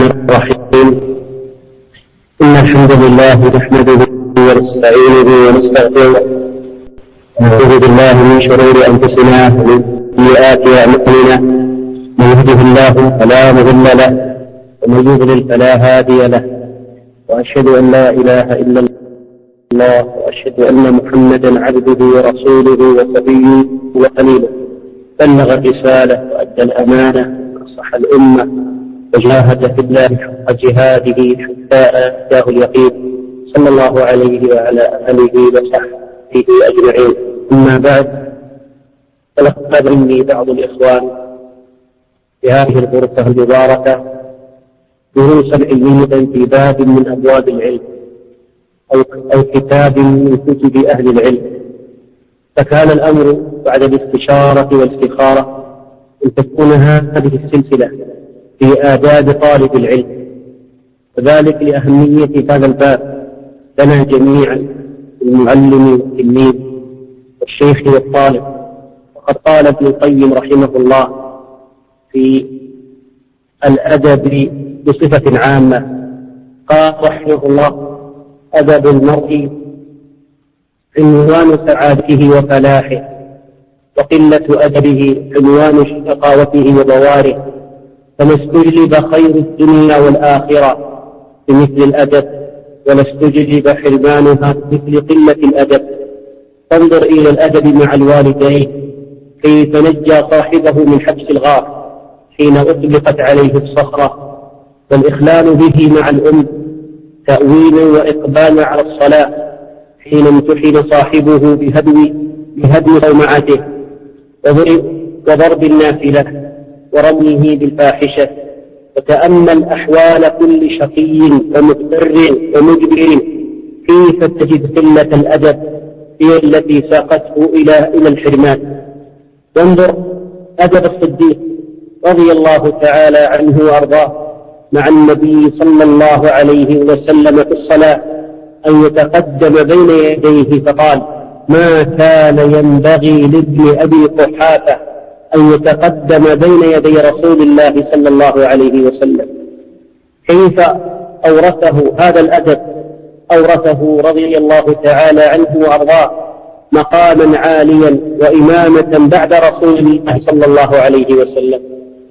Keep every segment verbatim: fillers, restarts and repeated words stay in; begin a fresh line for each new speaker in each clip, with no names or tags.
الرحيم. إن الحمد لله نحمده ونستعينه ونستغفره ونعوذ بالله من شرور أنفسنا ومن سيئات أعمالنا. من يهده الله فلا مضل له ومن يضلل فلا هادي له، وأشهد أن لا إله إلا الله وأشهد أن محمدا عبده ورسوله وصفيه وخليله. بلغ الرسالة وأدى الأمانة ونصح الأمة وجاهد في الله حق جهاده حتى آتاه اليقين، صلى الله عليه وعلى آله وصحبه أجمعين. أما بعد، فلقد مني بعض الإخوان في هذه الغرفة المباركة دروسا علمية في باب من أبواب العلم أو, أو كتاب من كتب أهل العلم، فكان الأمر بعد الاستشارة والاستخارة أن تكون هذه السلسلة في آداب طالب العلم، وذلك لأهمية هذا الباب لنا جميعا، المعلم والتلميذ والشيخ والطالب. وقد قال ابن القيم رحمه الله في الأدب بصفة عامة، قال رحمه الله: أدب المرء عنوان سعادته وفلاحه، وقلة أدبه عنوان شقاوته وبواره، فما استجلب خير الدنيا والآخرة بمثل الأدب، ولا استجلب حرمانها بمثل قلة الأدب. فانظر إلى الأدب مع الوالدين كيف نجى صاحبه من حبس الغار حين أطلقت عليه الصخرة، والإخلال به مع الأم تأويلا وإقبالا على الصلاة حين امتحن صاحبه بهدم بهدم صومعته، وضرب النافلة ورميه بالفاحشة. وتأمل أحوال كل شقي ومضطر ومجبر، كيف تجد قلة الأدب هي التي ساقته إلى إلى الحرمان. وانظر أدب الصديق رضي الله تعالى عنه وأرضاه مع النبي صلى الله عليه وسلم في الصلاة، أن يتقدم بين يديه فقال: ما كان ينبغي لابن أبي قحافة أن يتقدم بين يدي رسول الله صلى الله عليه وسلم. كيف أورثه هذا الأدب، أورثه رضي الله تعالى عنه وأرضاه مقاما عاليا وإمامة بعد رسول الله صلى الله عليه وسلم.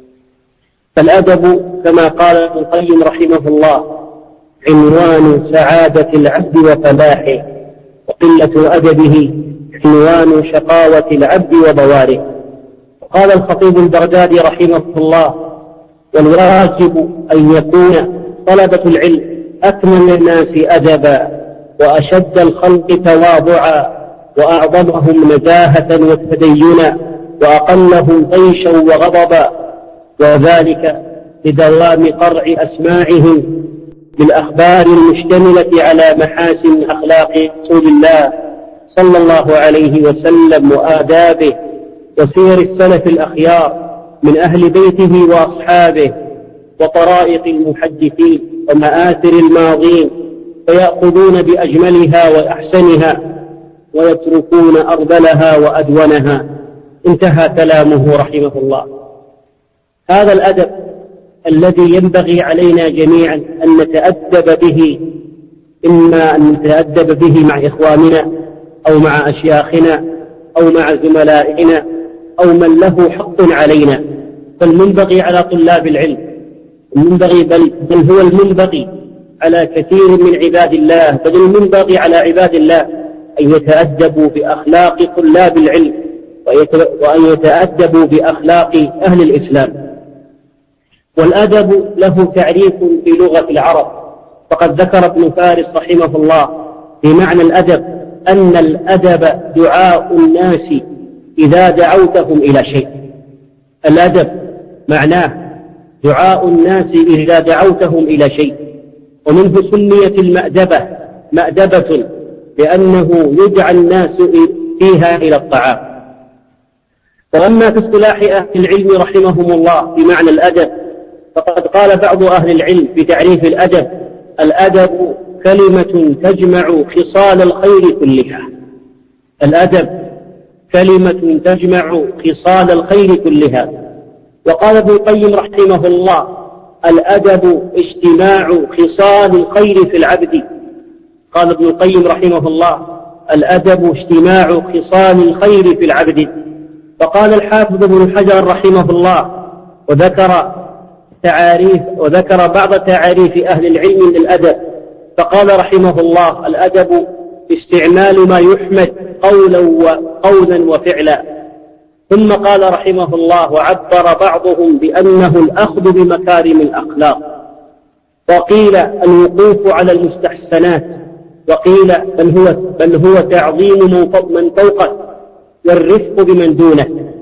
فالأدب كما قال ابن القيم رحمه الله عنوان سعادة العبد وفلاحه، وقلة أدبه عنوان شقاوة العبد وبواره. قال الخطيب البغدادي رحمه الله: والواجب أن يكون طلبة العلم أكمل الناس أدبا، وأشد الخلق تواضعا، وأعظمهم نزاهة وتدينا، وأقلهم طيشا وغضبا، وذلك بدوام قرع أسماعهم بالأخبار المشتملة على محاسن أخلاق رسول الله صلى الله عليه وسلم وآدابه وسير السلف الأخيار من أهل بيته وأصحابه، وطرائق المحدثين ومآثر الماضين، فيأخذون بأجملها وأحسنها ويتركون أرذلها وأدونها. انتهى كلامه رحمه الله. هذا الأدب الذي ينبغي علينا جميعا أن نتأدب به، إما أن نتأدب به مع إخواننا أو مع أشياخنا أو مع زملائنا أو من له حق علينا، فالمنبغي على طلاب العلم، المنبغي بل, بل هو المنبغي على كثير من عباد الله، بل المنبغي على عباد الله أن يتأدبوا بأخلاق طلاب العلم وأن يتأدبوا بأخلاق أهل الإسلام. والأدب له تعريف في لغة العرب، فقد ذكر ابن فارس رحمه الله في معنى الأدب أن الأدب دعاء الناس إذا دعوتهم إلى شيء. الأدب معناه دعاء الناس إذا دعوتهم إلى شيء، ومنه سميت المأدبة مأدبة لأنه يدعى الناس فيها إلى الطعام. وأما في اصطلاح أهل العلم رحمهم الله في معنى الأدب، فقد قال بعض أهل العلم في تعريف الأدب: الأدب كلمة تجمع خصال الخير كلها. الأدب كلمة تجمع خصال الخير كلها. وقال ابن القيم رحمه الله: الأدب اجتماع خصال الخير في العبد. قال ابن القيم رحمه الله: الأدب اجتماع خصال الخير في العبد. وقال الحافظ ابن حجر رحمه الله وذكر تعاريف وذكر بعض تعاريف أهل العلم للأدب، فقال رحمه الله: الأدب استعمال ما يحمد قولا وقولا وفعلا. ثم قال رحمه الله: وعبر بعضهم بأنه الأخذ بمكارم الأخلاق، وقيل الوقوف على المستحسنات، وقيل بل هو, بل هو تعظيم من فوقه والرفق بمن دونه.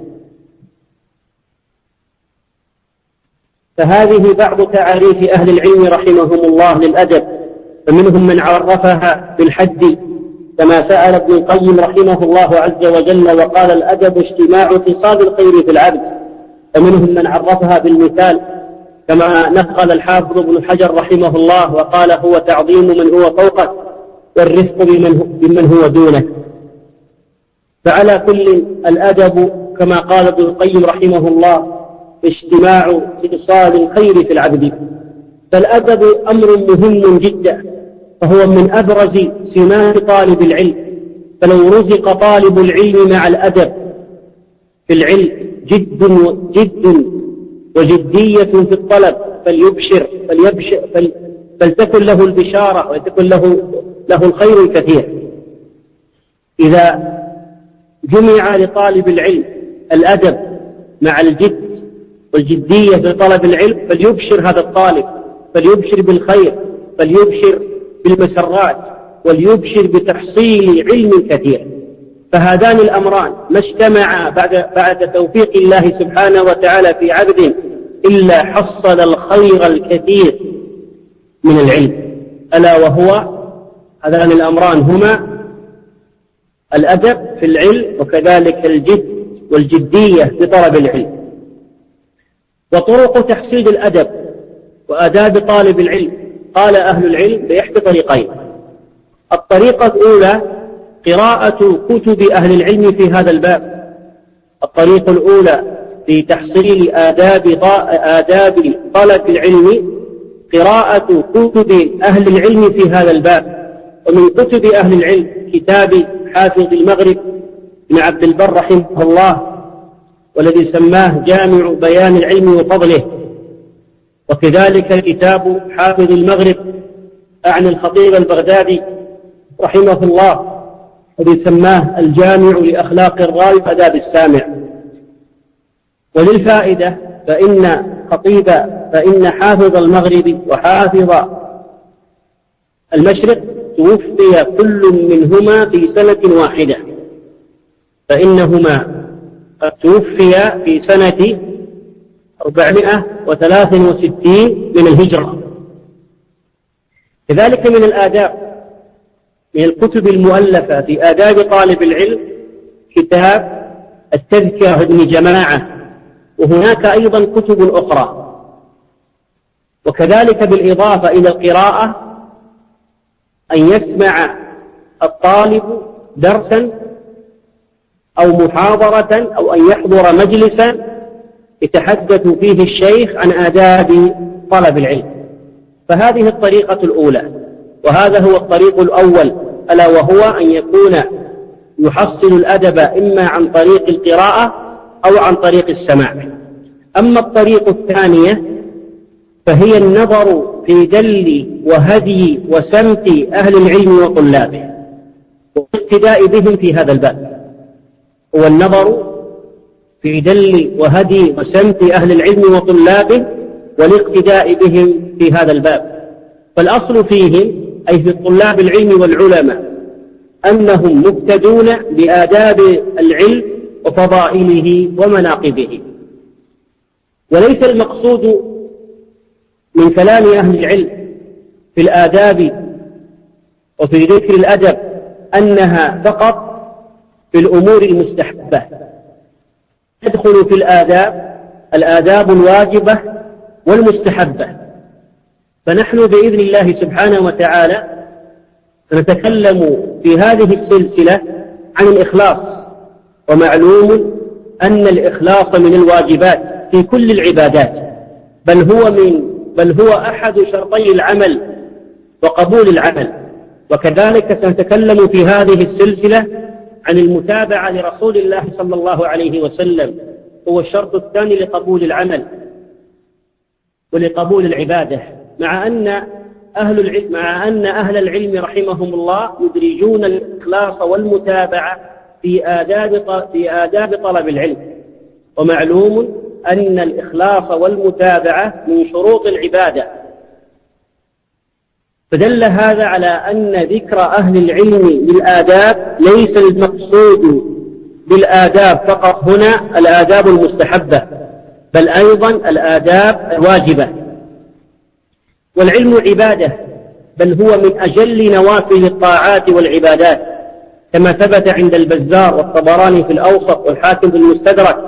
فهذه بعض تعاريف أهل العلم رحمهم الله للأدب، فمنهم من عرفها بالحد كما سأل ابن القيم رحمه الله عز وجل وقال: الأدب اجتماع خصال الخير في العبد. ومنهم من عرفها بالمثال كما نقل الحافظ ابن حجر رحمه الله وقال: هو تعظيم من هو فوقه والرفق بمن هو دونه. فعلى كل الأدب كما قال ابن القيم رحمه الله اجتماع خصال الخير في العبد. فالأدب أمر مهم جدا، فهو من أبرز سمات طالب العلم. فلو رزق طالب العلم مع الأدب في العلم جد جد وجدية في الطلب فليبشر فليبشر فل فلتكن له البشارة وتكن له له الخير الكثير. إذا جمع لطالب العلم الأدب مع الجد والجدية في طلب العلم فليبشر هذا الطالب، فليبشر بالخير، فليبشر بالمسرات، وليبشر بتحصيل علم كثير. فهذان الأمران ما اجتمعا بعد, بعد توفيق الله سبحانه وتعالى في عبد إلا حصل الخير الكثير من العلم، ألا وهو هذان الأمران هما الأدب في العلم وكذلك الجد والجدية في طلب العلم. وطرق تحصيل الأدب وآداب طالب العلم قال أهل العلم بإحدى طريقين. الطريقة الأولى قراءة كتب أهل العلم في هذا الباب. الطريقة الأولى في تحصيل آداب آداب طلب العلم قراءة كتب أهل العلم في هذا الباب. ومن كتب أهل العلم كتاب حافظ المغرب بن عبد البر رحمه الله والذي سماه جامع بيان العلم وفضله، وكذلك كتاب حافظ المغرب أعني الخطيب البغدادي رحمه الله الذي سماه الجامع لأخلاق الراوي وآداب السامع. وللفائدة فإن خطيب فإن حافظ المغرب وحافظ المشرق توفي كل منهما في سنة واحدة، فإنهما قد توفيا في سنة أربعمائة وثلاث وستين من الهجرة. كذلك من الآداب من الكتب المؤلفة في آداب طالب العلم كتاب التذكرة ابن جماعة، وهناك أيضا كتب أخرى. وكذلك بالإضافة إلى القراءة أن يسمع الطالب درسا أو محاضرة أو أن يحضر مجلسا يتحدث فيه الشيخ عن آداب طلب العلم. فهذه الطريقة الأولى، وهذا هو الطريق الأول، ألا وهو أن يكون يحصل الأدب إما عن طريق القراءة أو عن طريق السماع. أما الطريق الثانية فهي النظر في دل وهدي وسمت أهل العلم وطلابه والاقتداء بهم في هذا الباب. هو النظر في دل وهدي وسمت أهل العلم وطلابه والاقتداء بهم في هذا الباب. فالأصل فيهم أي في طلاب العلم والعلماء أنهم مقتدون بآداب العلم وفضائله ومناقبه. وليس المقصود من كلام أهل العلم في الآداب وفي ذكر الأدب أنها فقط في الأمور المستحبة، تدخل في الآداب الآداب الواجبة والمستحبة. فنحن بإذن الله سبحانه وتعالى سنتكلم في هذه السلسلة عن الإخلاص، ومعلوم أن الإخلاص من الواجبات في كل العبادات، بل هو من بل هو أحد شرطي العمل وقبول العمل. وكذلك سنتكلم في هذه السلسلة عن المتابعة لرسول الله صلى الله عليه وسلم، هو الشرط الثاني لقبول العمل ولقبول العبادة، مع أن أهل العلم مع أن أهل العلم رحمهم الله يدرجون الإخلاص والمتابعة في آداب في آداب طلب العلم. ومعلوم أن الإخلاص والمتابعة من شروط العبادة، فدل هذا على أن ذكر أهل العلم للآداب ليس المقصود بالآداب فقط هنا الآداب المستحبة، بل أيضا الآداب الواجبة. والعلم عبادة، بل هو من أجل نوافل الطاعات والعبادات، كما ثبت عند البزار والطبراني في الأوسط والحاكم في المستدرك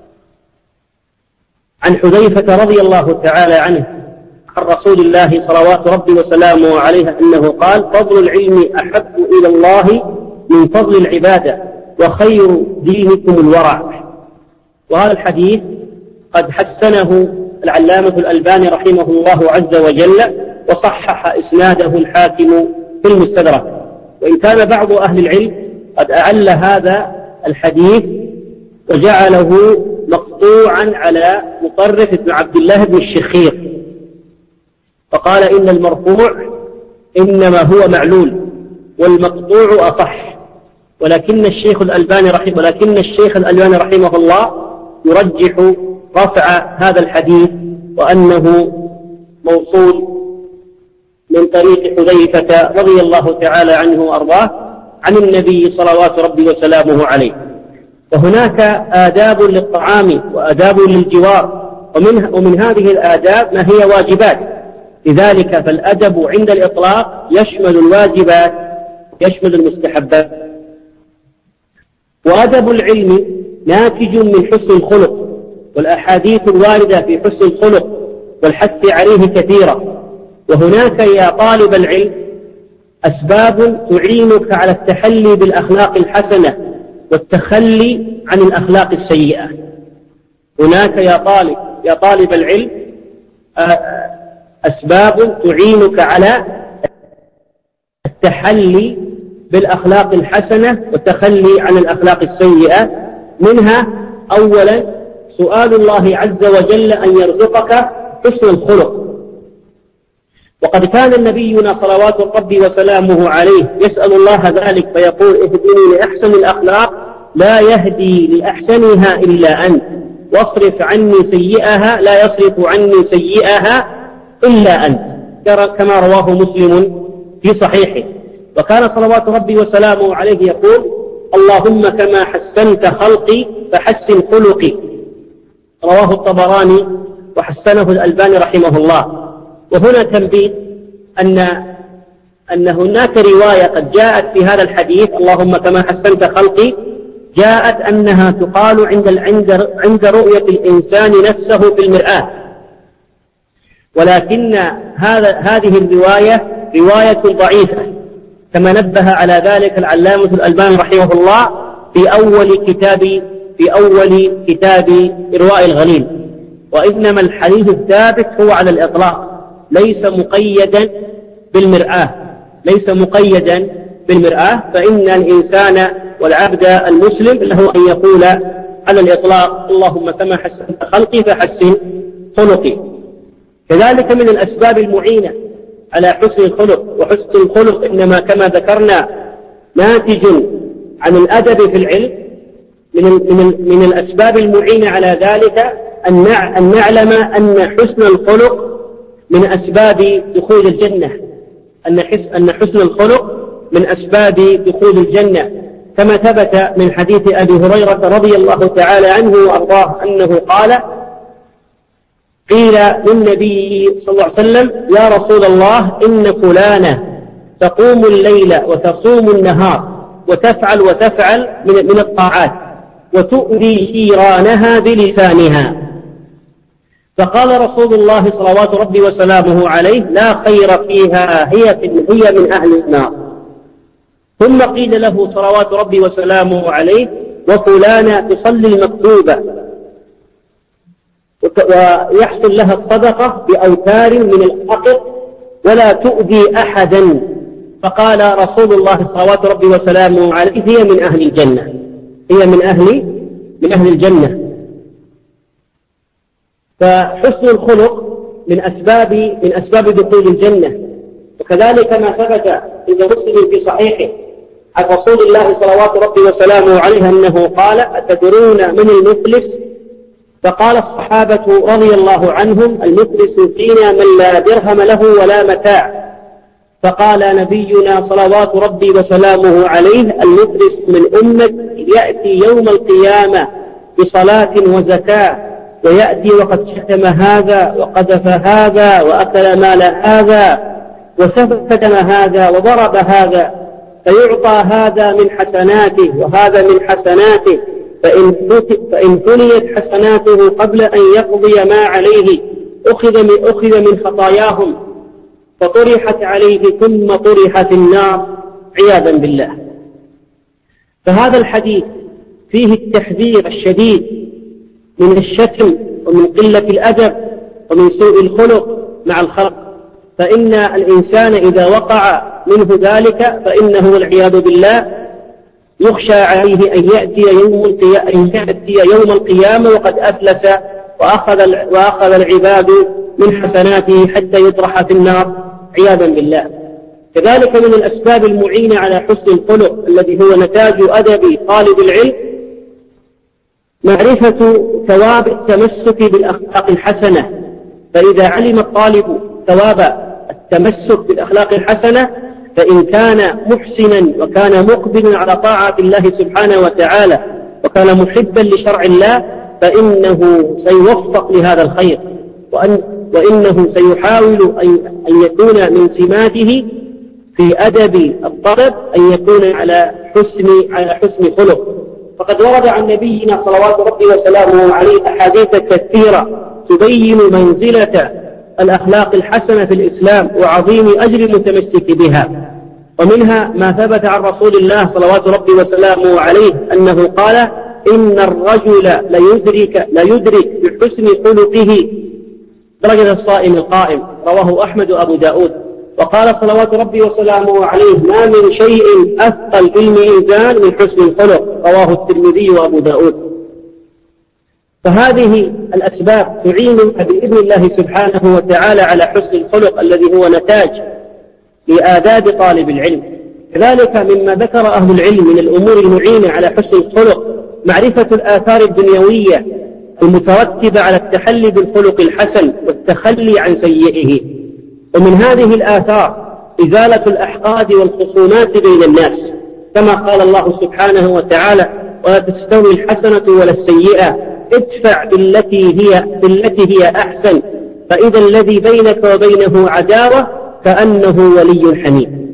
عن حذيفة رضي الله تعالى عنه عن رسول الله صلوات ربي وسلامه عليه أنه قال: فضل العلم أحب إلى الله من فضل العبادة، وخير دينكم الورع. وهذا الحديث قد حسنه العلامة الألباني رحمه الله عز وجل، وصحح إسناده الحاكم في المستدرك. وإن كان بعض أهل العلم قد أعل هذا الحديث وجعله مقطوعا على مطرف بن عبد الله بن الشخير، فقال إن المرفوع إنما هو معلول والمقطوع أصح. ولكن الشيخ الألباني رحمه ولكن الشيخ الألباني رحمه الله يرجح رفع هذا الحديث وأنه موصول من طريق حذيفة رضي الله تعالى عنه وأرضاه عن النبي صلوات ربي وسلامه عليه. وهناك آداب للطعام وآداب للجوار، ومن, ومن هذه الآداب ما هي واجبات، لذلك فالأدب عند الإطلاق يشمل الواجبات يشمل المستحبات. وأدب العلم ناتج من حسن الخلق، والأحاديث الواردة في حسن الخلق والحث عليه كثيرة. وهناك يا طالب العلم أسباب تعينك على التحلي بالأخلاق الحسنة والتخلي عن الأخلاق السيئة. هناك يا طالب يا طالب العلم أسباب تعينك على التحلي بالأخلاق الحسنة والتخلي عن الأخلاق السيئة. منها أولا سؤال الله عز وجل أن يرزقك حسن الخلق. وقد كان نبينا صلوات ربي وسلامه عليه يسأل الله ذلك فيقول: اهدني لأحسن الأخلاق لا يهدي لأحسنها إلا أنت، واصرف عني سيئها لا يصرف عني سيئها إلا أنت، كما رواه مسلم في صحيحه. وكان صلوات ربي وسلامه عليه يقول: اللهم كما حسنت خلقي فحسن خلقي، رواه الطبراني وحسنه الألباني رحمه الله. وهنا تنبيه أن أن هناك رواية قد جاءت في هذا الحديث اللهم كما حسنت خلقي، جاءت أنها تقال عند عند عند رؤية الإنسان نفسه في المرآة، ولكن هذا هذه الرواية رواية ضعيفة، كما نبه على ذلك العلامة الألباني رحمه الله في أول كتاب في أول كتاب إرواء الغليل. وإنما الحديث الثابت هو على الإطلاق، ليس مقيدا بالمرآة ليس مقيدا بالمرآة فإن الإنسان والعبد المسلم له أن يقول على الإطلاق اللهم كما حسنت خلقي فحسن خلقي. كذلك من الأسباب المعينة على حسن الخلق، وحسن الخلق إنما كما ذكرنا ناتج عن الأدب في العلم، من من من الأسباب المعينة على ذلك أن نعلم أن حسن الخلق من أسباب دخول الجنة، أن أن حسن الخلق من أسباب دخول الجنة، كما ثبت من حديث أبي هريرة رضي الله تعالى عنه وأرضاه أنه قال: قيل للنبي صلى الله عليه وسلم: يا رسول الله إن فلانة تقوم الليل وتصوم النهار وتفعل وتفعل من الطاعات وتؤذي جيرانها بلسانها. فقال رسول الله صلوات ربي وسلامه عليه: لا خير فيها، هي هي من أهل النار. ثم قيل له صلوات ربي وسلامه عليه: وفلانة تصلي المكتوبة ويحصل لها الصدقة بأوتار من الأقط ولا تؤذي أحدا. فقال رسول الله صلوات ربي وسلامه عليه هي من أهل الجنة، هي من أهل من أهل الجنة. فحسن الخلق من أسباب من أسباب دخول الجنة. وكذلك ما ثبت عند مسلم في صحيحه عن رسول الله صلوات ربي وسلامه عليه أنه قال: أتدرون من المفلس؟ فقال الصحابة رضي الله عنهم: المفلس فينا من لا درهم له ولا متاع. فقال نبينا صلوات ربي وسلامه عليه: المفلس من أمة يأتي يوم القيامة بصلاة وزكاة، ويأتي وقد شتم هذا وقذف هذا وأكل مال هذا وسفك دم هذا وضرب هذا، فيعطى هذا من حسناته وهذا من حسناته، فإن ثنيت حسناته قبل أن يقضي ما عليه أخذ من, أخذ من خطاياهم فطرحت عليه ثم طرحت النار عياذا بالله. فهذا الحديث فيه التحذير الشديد من الشتم ومن قلة الأدب ومن سوء الخلق مع الخلق، فإن الإنسان إذا وقع منه ذلك فإنه والعياذ بالله يخشى عليه أن يأتي يوم القيامة, أن يأتي يوم القيامة وقد أفلس وأخذ, وأخذ العباد من حسناته حتى يطرح في النار عياذا بالله. كذلك من الأسباب المعينة على حسن الخلق الذي هو نتاج أدب طالب العلم معرفة ثواب التمسك بالأخلاق الحسنة. فإذا علم الطالب ثواب التمسك بالأخلاق الحسنة فإن كان محسنا وكان مقبلا على طاعة الله سبحانه وتعالى وكان محبا لشرع الله فإنه سيوفق لهذا الخير، وأن وإنه سيحاول أن يكون من سماته في أدب الطلب أن يكون على حسن على حسن خلق. فقد ورد عن نبينا صلوات ربي وسلامه عليه أحاديث كثيرة تبين منزلة الأخلاق الحسنة في الإسلام وعظيم أجر المتمسك بها. ومنها ما ثبت عن رسول الله صلوات ربي وسلامه عليه أنه قال: إن الرجل ليدرك, ليدرك بحسن خلقه درجة الصائم القائم. رواه أحمد وأبو داود. وقال صلوات ربي وسلامه عليه: ما من شيء أثقل في الميزان من حسن الخلق. رواه الترمذي وأبو داود. فهذه الأسباب تعين بإذن الله سبحانه وتعالى على حسن الخلق الذي هو نتاج لآداب طالب العلم. كذلك مما ذكر أهل العلم من الأمور المعينة على حسن الخلق معرفة الآثار الدنيوية المترتبة على التحلي بالخلق الحسن والتخلي عن سيئه. ومن هذه الآثار إزالة الأحقاد والخصومات بين الناس، كما قال الله سبحانه وتعالى: ولا تستوي الحسنة ولا السيئة ادفع بالتي هي, بالتي هي أحسن فإذا الذي بينك وبينه عداوة كأنه ولي حميم.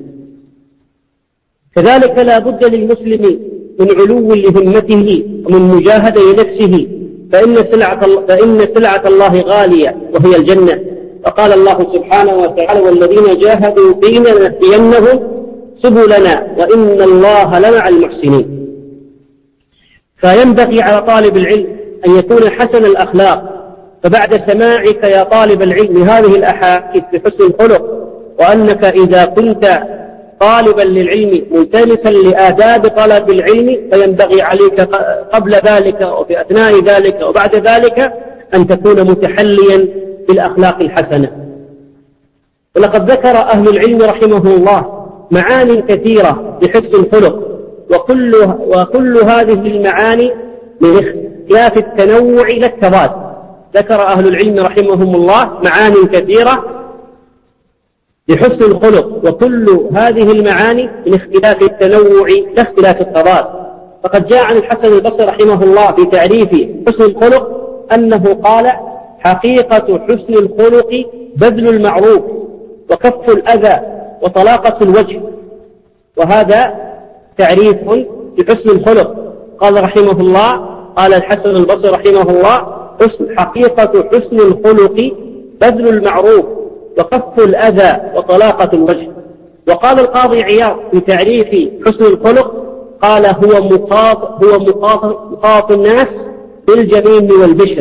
كذلك لا بد للمسلم من علو لهمته ومن مجاهدة لنفسه، فإن سلعة, فإن سلعة الله غالية وهي الجنة. فقال الله سبحانه وتعالى: والذين جاهدوا فينا لنهدينهم سبلنا وإن الله لمع المحسنين. فينبغي على طالب العلم أن يكون حسن الأخلاق. فبعد سماعك يا طالب العلم هذه الأحاديث بحسن الخلق، وأنك إذا كنت طالبا للعلم ملتمسا لآداب طلب العلم، فينبغي عليك قبل ذلك وفي أثناء ذلك وبعد ذلك أن تكون متحليا بالأخلاق الحسنة. ولقد ذكر أهل العلم رحمه الله معاني كثيرة لحسن الخلق، وكل, وكل هذه المعاني من اختلاف التنوع لا التضاد. ذكر أهل العلم رحمهم الله معاني كثيرة لحسن الخلق، وكل هذه المعاني من اختلاف التنوع لا اختلاف التضاد. فقد جاء عن الحسن البصري رحمه الله في تعريف حسن الخلق أنه قال: حقيقة حسن الخلق بذل المعروف وكف الأذى وطلاقة الوجه. وهذا تعريف لحسن الخلق. قال رحمه الله قال الحسن البصري رحمه الله: حسن حقيقة حسن الخلق بذل المعروف وكف الأذى وطلاقة الوجه. وقال القاضي عياض في تعريف حسن الخلق قال: هو مقاط هو مقاط الناس بالجميل والبشر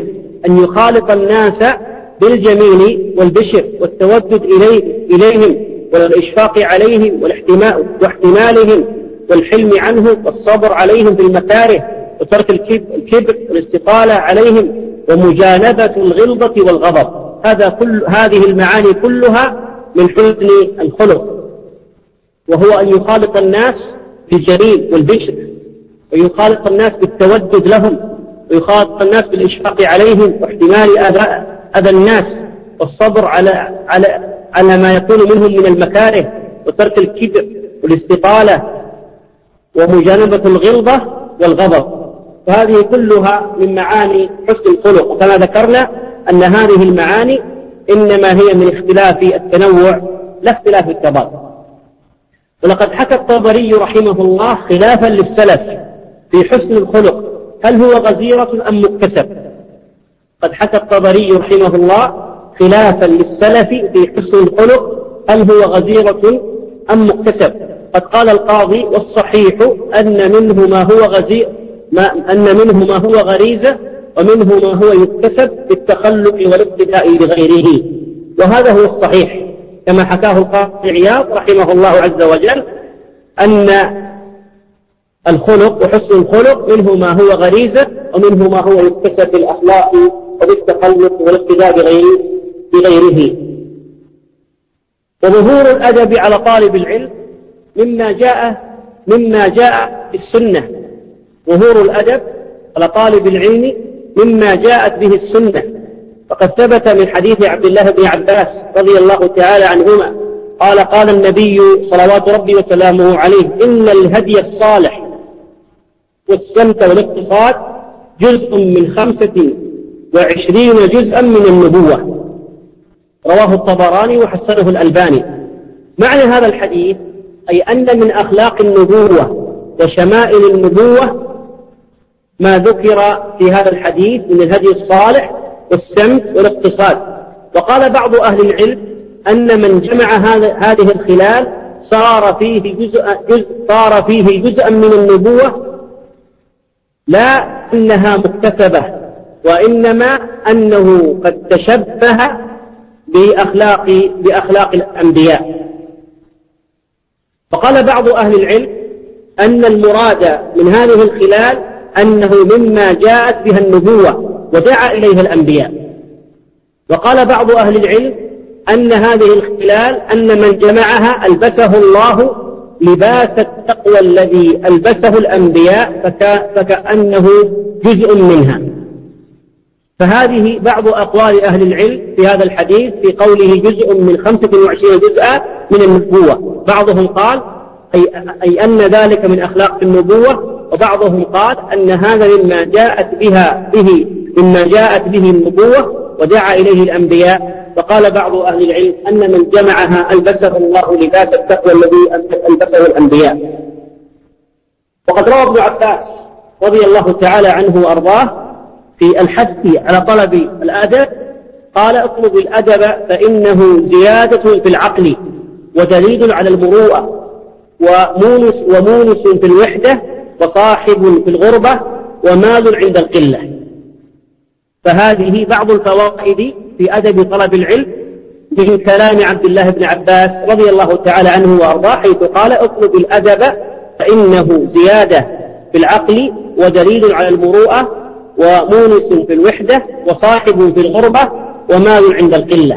أن يخالط الناس بالجميل والبشر والتودد إليه إليهم والإشفاق عليهم واحتمالهم والحلم عنه والصبر عليهم في المكاره وترك الكبر والاستقالة عليهم ومجانبة الغلظة والغضب. هذا كل هذه المعاني كلها من حسن الخلق، وهو أن يخالط الناس بالجميل والبشر، ويخالط الناس بالتودد لهم، ويخالط الناس بالإشفاق عليهم واحتمال أذى الناس والصبر على على على ما يكون منهم من المكاره وترك الكبر والاستقالة ومجانبة الغلظة والغضب. فهذه كلها من معاني حسن الخلق، وكما ذكرنا أن هذه المعاني إنما هي من اختلاف التنوع لا اختلاف التضاد. ولقد حكى الطبري رحمه الله خلافا للسلف في حسن الخلق، هل هو غزيرة أم مكتسب؟ قد حكى الطبري رحمه الله خلافا للسلف في حسن الخلق، هل هو غزيرة أم مكتسب؟ قد قال القاضي: والصحيح أن منه ما هو غزير ما أن منه ما هو غريزة ومنه ما هو يكتسب بالتخلق والاقتداء بغيره. وهذا هو الصحيح كما حكاه القاضي عياض رحمه الله عز وجل، أن الخلق وحسن الخلق منه ما هو غريزة ومنه ما هو يكتسب بالأخلاق وبالتخلق والاقتداء بغيره. وظهور الأدب على طالب العلم مما جاء مما جاء في السنة، ظهور الأدب على طالب العلم مما جاءت به السنة. فقد ثبت من حديث عبد الله بن عباس رضي الله تعالى عنهما قال: قال النبي صلوات ربي وسلامه عليه: إن الهدي الصالح والسمت والاقتصاد جزء من خمسة وعشرين جزءا من النبوة. رواه الطبراني وحسنه الألباني. معنى هذا الحديث أي أن من أخلاق النبوة وشمائل النبوة ما ذكر في هذا الحديث من الهدي الصالح والسمت والاقتصاد. وقال بعض أهل العلم أن من جمع هذه الخلال صار فيه جزء جزء صار فيه جزءا من النبوة، لا أنها مكتسبة، وإنما أنه قد تشبه بأخلاق بأخلاق الأنبياء. وقال بعض أهل العلم أن المراد من هذه الخلال أنه مما جاءت بها النبوة ودعا إليها الأنبياء. وقال بعض أهل العلم أن هذه الخلال أن من جمعها ألبسه الله لباس التقوى الذي ألبسه الأنبياء فكأنه جزء منها. فهذه بعض أقوال أهل العلم في هذا الحديث في قوله جزء من خمسة وعشرين جزءا من النبوة. بعضهم قال أي, أي أن ذلك من أخلاق النبوة، وبعضهم قال أن هذا مما جاءت بها به مما جاءت به النبوة ودعا إليه الأنبياء. وقال بعض أهل العلم أن من جمعها ألبسه الله لباس التقوى الذي ألبسه الأنبياء. وقد روى ابن عباس رضي الله تعالى عنه وأرضاه في الحث على طلب الأدب قال: اطلب الأدب فإنه زيادة في العقل ودليل على المروءة ومونس, ومونس في الوحدة وصاحب في الغربة ومال عند القلة. فهذه بعض الفوائد في أدب طلب العلم من كلام عبد الله بن عباس رضي الله تعالى عنه وأرضاه، حيث قال: اطلب الأدب فإنه زيادة في العقل ودليل على المروءة ومونس في الوحدة وصاحب في الغربة ومال عند القلة.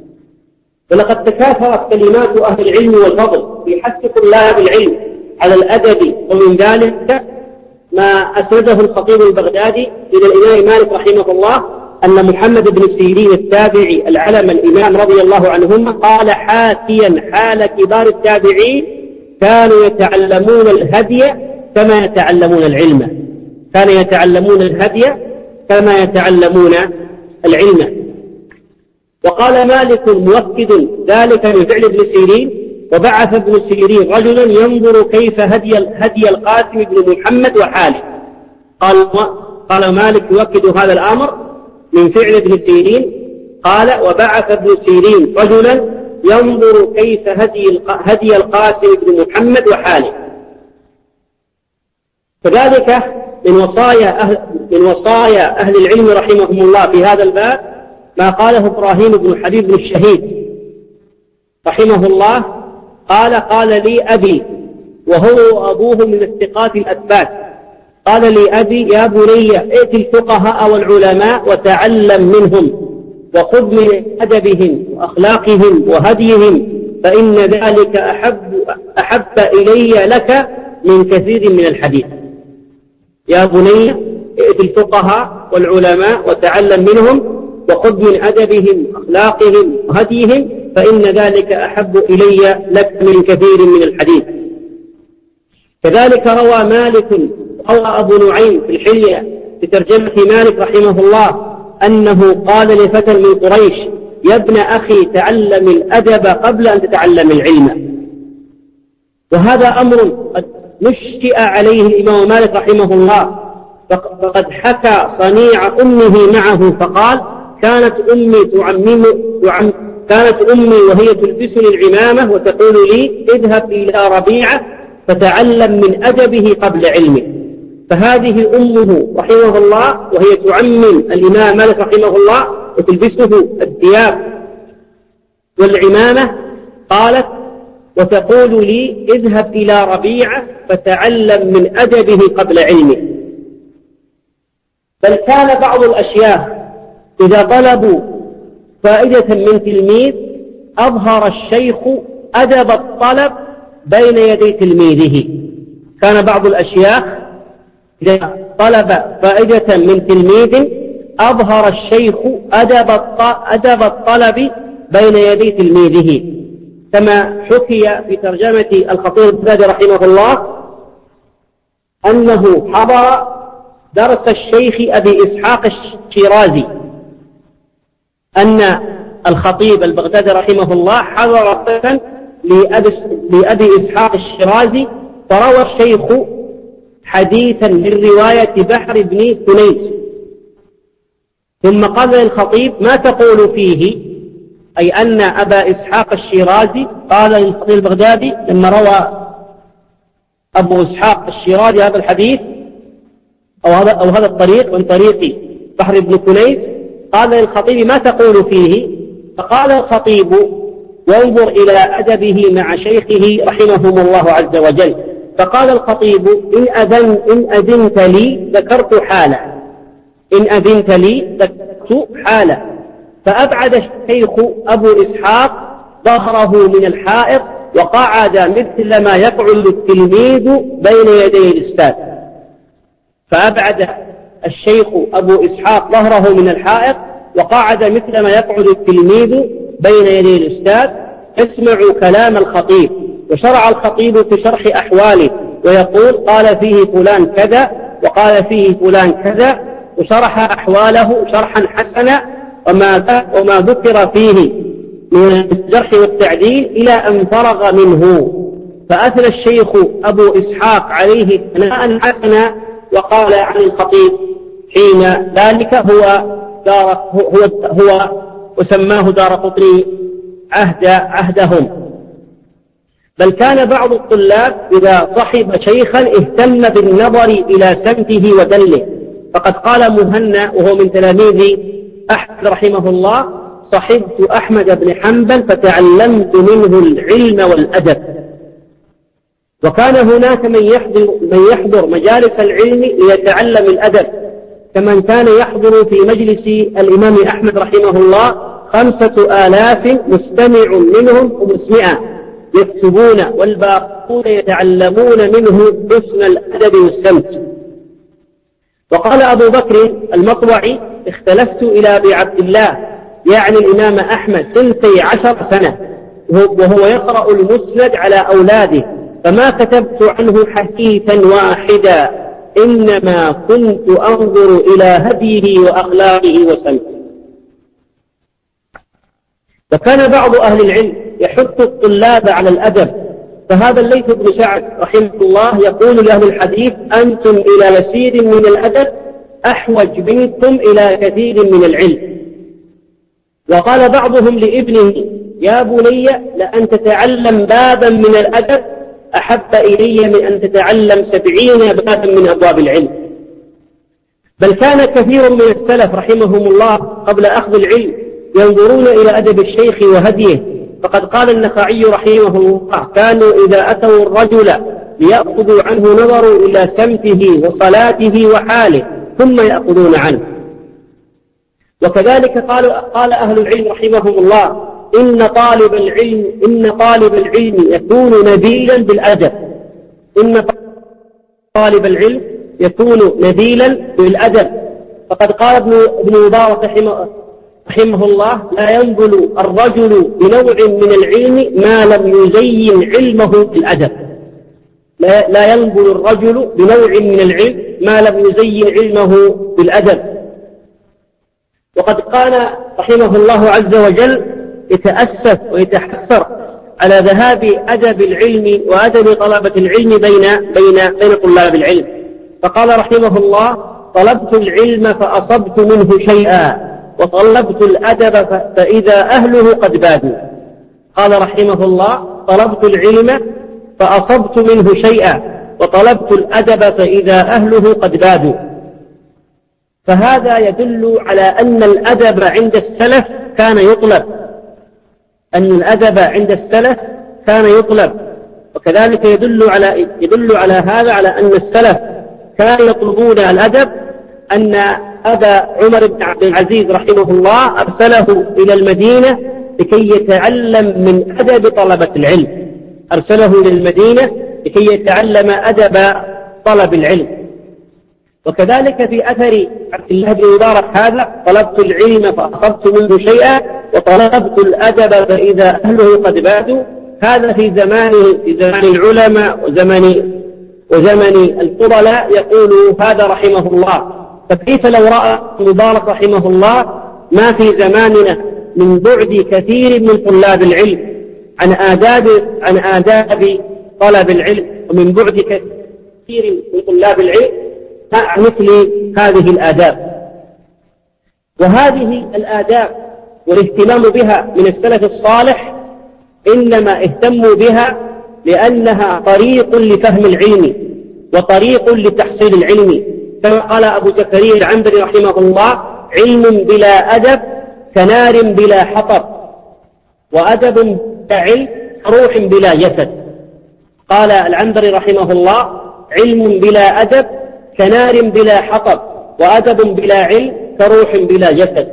ولقد تكاثرت كلمات أهل العلم والفضل في حث طلاب العلم على الأدب، ومن ذلك ما أسنده الخطيب البغدادي إلى الإمام مالك رحمه الله أن محمد بن سيرين التابعي العلم الإمام رضي الله عنهما قال حاكيا حال كبار التابعين: كانوا يتعلمون الهدي كما يتعلمون العلم كانوا يتعلمون الهدي كما يتعلمون العلم. وقال مالك مؤكد ذلك من فعل ابن سيرين: وبعث ابن سيرين رجلا ينظر كيف هدي, هدي القاسم بن محمد وحاله. قال, قال مالك يؤكد هذا الأمر من فعل ابن سيرين، قال: وبعث ابن سيرين رجلا ينظر كيف هدي, هدي القاسم بن محمد وحاله. كذلك من وصايا أهل, من من وصايا أهل العلم رحمهم الله في هذا الباب ما قاله إبراهيم بن حبيب بن الشهيد رحمه الله، قال قال لي أبي وهو وأبوه من الثقات الأثبات، قال لي أبي يا بني ائت الفقهاء والعلماء وتعلم منهم وخذ من أدبهم وأخلاقهم وهديهم فإن ذلك أحب, أحب إلي لك من كثير من الحديث. يا بني ائت الفقهاء والعلماء وتعلم منهم وخذ من أدبهم وأخلاقهم وهديهم فإن ذلك أحب إلي لك من كثير من الحديث. كذلك روى مالك روى أبو نعيم في الحلية بترجمة مالك رحمه الله أنه قال لفتى من قريش يا ابن أخي تعلم الأدب قبل أن تتعلم العلم. وهذا أمر قد نشئ عليه الإمام مالك رحمه الله، فقد حكى صنيع أمه معه فقال كانت أمي تعمم تعم كانت أمي وهي تلبسني العمامة وتقول لي اذهب إلى ربيعة فتعلم من أدبه قبل علمه. فهذه أمه رحمه الله وهي تعمم الإمام مالك رحمه الله وتلبسه الثياب والعمامة، قالت وتقول لي اذهب إلى ربيعة فتعلم من أدبه قبل علمه. بل كان بعض الأشياخ إذا طلبوا فائدة من تلميذ أظهر الشيخ أدب الطلب بين يدي تلميذه. كان بعض الأشياخ إذا طلب فائدة من تلميذ أظهر الشيخ أدب الطلب بين يدي تلميذه، كما حكي في ترجمة الخطيب البغدادي رحمه الله أنه حضر درس الشيخ أبي إسحاق الشيرازي، أن الخطيب البغدادي رحمه الله حضر درسا لأبي إسحاق الشيرازي فروى الشيخ حديثا من رواية بحر بن كنيس، ثم قال للخطيب ما تقول فيه؟ أي أن أبا إسحاق الشيرازي قال للخطيب البغدادي لما روى أبو إسحاق الشيرازي هذا الحديث أو هذا, أو هذا الطريق من طريق بحر بن كنيس، قال للخطيب ما تقول فيه؟ فقال الخطيب وانظر إلى أدبه مع شيخه رحمهم الله عز وجل. فقال الخطيب إن, أذن إن أذنت لي ذكرت حالة إن أذنت لي ذكرت حالة فأبعد الشيخ أبو إسحاق ظهره من الحائط وقعد مثل ما يقعد التلميذ بين يدي الأستاذ. فأبعد الشيخ أبو إسحاق ظهره من الحائط وقعد مثل ما يقعد التلميذ بين يدي الأستاذ اسمعوا كلام الخطيب. وشرع الخطيب في شرح أحواله ويقول قال فيه فلان كذا وقال فيه فلان كذا، وشرح أحواله شرحا حسنا وما, وما ذكر فيه من الجرح والتعديل إلى أن فرغ منه. فأثنى الشيخ أبو إسحاق عليه ثناء حسنا وقال عن الخطيب حين ذلك هو دار هو, هو وسماه دارقطني عهد عهدهم. بل كان بعض الطلاب إذا صحب شيخا اهتم بالنظر إلى سمته ودله، فقد قال مهنا وهو من تلاميذ أحمد رحمه الله صحبت أحمد بن حنبل فتعلمت منه العلم والأدب. وكان هناك من يحضر, من يحضر مجالس العلم ليتعلم الأدب، كمن كان يحضر في مجلس الإمام أحمد رحمه الله خمسة آلاف مستمع منهم ومسمعا يكتبون والباقون يتعلمون منه حسن الأدب والسمت. وقال أبو بكر المطوعي اختلفت إلى أبي عبد الله يعني الإمام أحمد ثنتي عشر سنة وهو يقرأ المسند على أولاده فما كتبت عنه حديثا واحدا إنما كنت أنظر إلى هديه وأخلاقه وسمته. وكان بعض أهل العلم يحث الطلاب على الأدب، فهذا الليث بن سعد رحمه الله يقول لأهل الحديث أنتم إلى يسير من الأدب أحوج منكم إلى كثير من العلم. وقال بعضهم لابنه يا بني لأن تتعلم بابا من الأدب أحب إلي من أن تتعلم سبعين بابا من أبواب العلم. بل كان كثير من السلف رحمهم الله قبل أخذ العلم ينظرون إلى أدب الشيخ وهديه، فقد قال النخعي رحمه الله: كانوا إذا أتوا الرجل ليأخذوا عنه نظروا إلى سمته وصلاته وحاله ثم يأخذون عنه. وكذلك قال, قال أهل العلم رحمهم الله: إن طالب العلم إن طالب العلم يكون نبيلا بالأدب إن طالب العلم يكون نبيلا بالأدب فقد قال ابن مبارك رحمه, رحمه الله: لا ينبل الرجل بنوع من العلم ما لم يزين علمه بالأدب لا, لا ينبل الرجل بنوع من العلم ما لم يزين علمه بالأدب. وقد كان رحمه الله عز وجل يتأسف ويتحسر على ذهاب أدب العلم وأدب طلبة العلم بين بين بين طلاب العلم، فقال رحمه الله: طلبت العلم فأصبت منه شيئا وطلبت الأدب فإذا أهله قد بادوا. قال رحمه الله: طلبت العلم فأصبت منه شيئا وطلبت الأدب فإذا أهله قد بادوا. فهذا يدل على أن الأدب عند السلف كان يطلب أن الأدب عند السلف كان يطلب وكذلك يدل على يدل على هذا على أن السلف كانوا يطلبون الأدب، أن أبا عمر بن عبد العزيز رحمه الله أرسله إلى المدينة لكي يتعلم من أدب طلبة العلم أرسله إلى المدينة لكي يتعلم أدب طلب العلم. وكذلك في أثر عبد الله بن مبارك هذا: طلبت العلم فأصبت منه شيئا وطلبت الأدب فإذا أهله قد بادوا. هذا في زمان في زمان العلماء وزمن وزمن الفضلاء يقول هذا رحمه الله، فكيف لو رأى مبارك رحمه الله ما في زماننا من بعد كثير من طلاب العلم عن آداب عن آداب طلب العلم ومن بعد كثير من طلاب العلم مع مثل هذه الآداب. وهذه الآداب والاهتمام بها من السلف الصالح إنما اهتموا بها لأنها طريق لفهم العلم وطريق لتحصيل العلم، كما قال أبو زكريا العنبري رحمه الله: علم بلا أدب كنار بلا حطب، وأدب بلا علم كروح بلا جسد. قال العنبري رحمه الله: علم بلا أدب كنار بلا حطب، وأدب بلا علم كروح بلا جسد.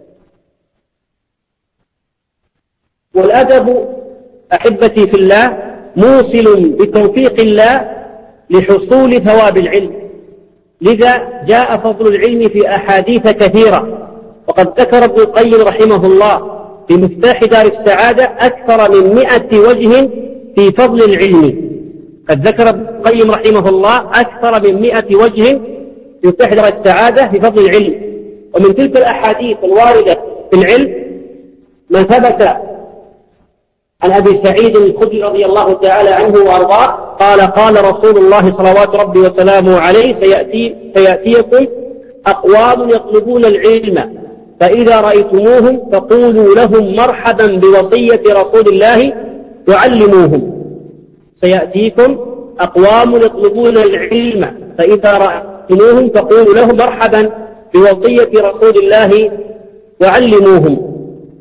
والأدب أحبتي في الله موصل بتوفيق الله لحصول ثواب العلم، لذا جاء فضل العلم في أحاديث كثيرة. وقد ذكر ابن القيم رحمه الله في مفتاح دار السعادة أكثر من مئة وجه في فضل العلم. قد ذكر ابن القيم رحمه الله أكثر من مئة وجه في مفتاح دار السعادة في فضل العلم. ومن تلك الأحاديث الواردة في العلم ما ثبت عن أبي سعيد الخدري رضي الله تعالى عنه وأرضاه قال: قال رسول الله صلوات ربي وسلامه عليه: سيأتي سيأتيكم أقوام يطلبون العلم فإذا رأيتموهم فقولوا لهم مرحبا بوصية رسول الله وعلموهم. سيأتيكم أقوام يطلبون العلم فإذا رأيتموهم فقولوا لهم مرحبا بوصية رسول الله وعلموهم.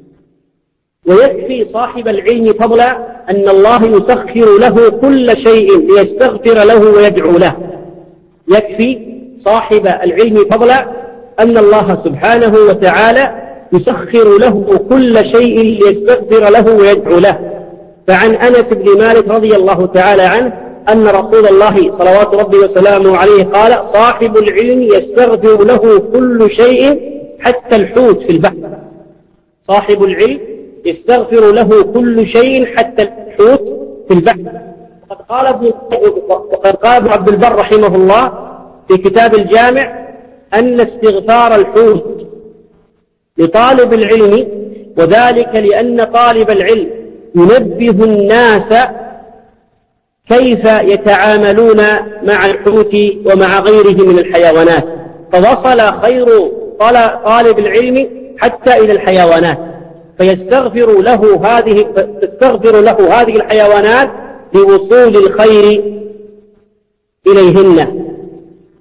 ويكفي صاحب العلم فضلا أن الله يسخر له كل شيء ليستغفر له ويدعو له. يكفي صاحب العلم فضلا أن الله سبحانه وتعالى يسخر له كل شيء ليستغفر له ويدعو له. فعن أنس بن مالك رضي الله تعالى عنه أن رسول الله صلوات ربي وسلامه عليه قال: صاحب العلم يستغفر له كل شيء حتى الحوت في البحر. صاحب العلم يستغفر له كل شيء حتى الحوت في البحر. وقد قال ابن وقد قال ابن عبد البر رحمه الله في كتاب الجامع أن استغفار الحوت لطالب العلم، وذلك لأن طالب العلم ينبه الناس كيف يتعاملون مع الحوت ومع غيره من الحيوانات، فوصل خير طالب العلم حتى إلى الحيوانات، فيستغفر له هذه تستغفر له هذه الحيوانات لوصول الخير إليهن.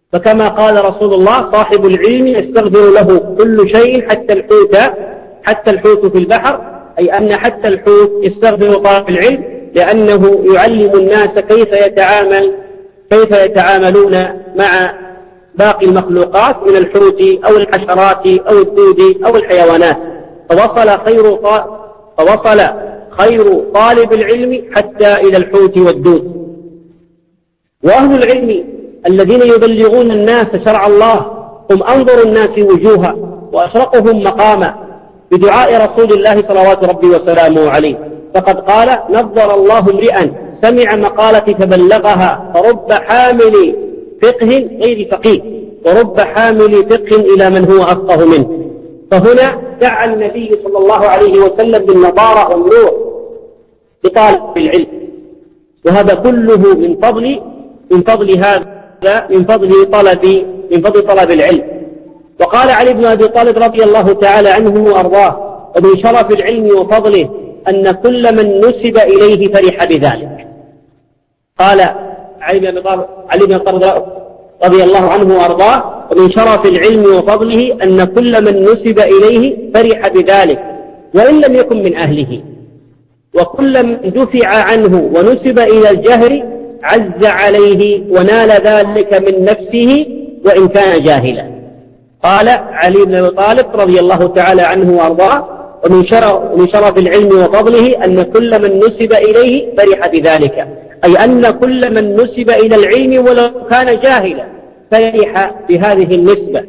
فكما قال رسول الله: صاحب العلم يستغفر له كل شيء حتى الحوت حتى الحوت في البحر، أي أن حتى الحوت يستغفر طالب العلم، لأنه يعلم الناس كيف يتعامل كيف يتعاملون مع باقي المخلوقات من الحوت أو الحشرات أو الدود أو الحيوانات. فوصل خير فوصل خير طالب العلم حتى إلى الحوت والدود. وأهل العلم الذين يبلغون الناس شرع الله هم أنظر الناس وجوها وأشرقهم مقاما بدعاء رسول الله صلوات ربي وسلامه عليه، فقد قال: نظر الله امرئا سمع مقالتي فبلغها، فرب حامل فقه غير فقيه، ورب حامل فقه إلى من هو أفقه منه. فهنا دعا النبي صلى الله عليه وسلم بالنضارة والنور لطالب العلم، وهذا كله من فضل من فضل هذا من فضل طلب من فضل طلب العلم. وقال علي بن أبي طالب رضي الله تعالى عنه وأرضاه: ومن شرف العلم وفضله أن كل من نسب إليه فرح بذلك. قال علي بن أبي طالب علي بن طالب رضي الله عنه وأرضاه: ومن شرف العلم وفضله أن كل من نسب إليه فرح بذلك وإن لم يكن من أهله، وكل من دفع عنه ونسب إلى الجهر عز عليه ونال ذلك من نفسه وإن كان جاهلا. قال علي بن أبي طالب رضي الله تعالى عنه وأرضاه: ومن شرف العلم وفضله أن كل من نسب إليه فرح بذلك، أي أن كل من نسب إلى العلم ولو كان جاهلا فرح بهذه النسبة،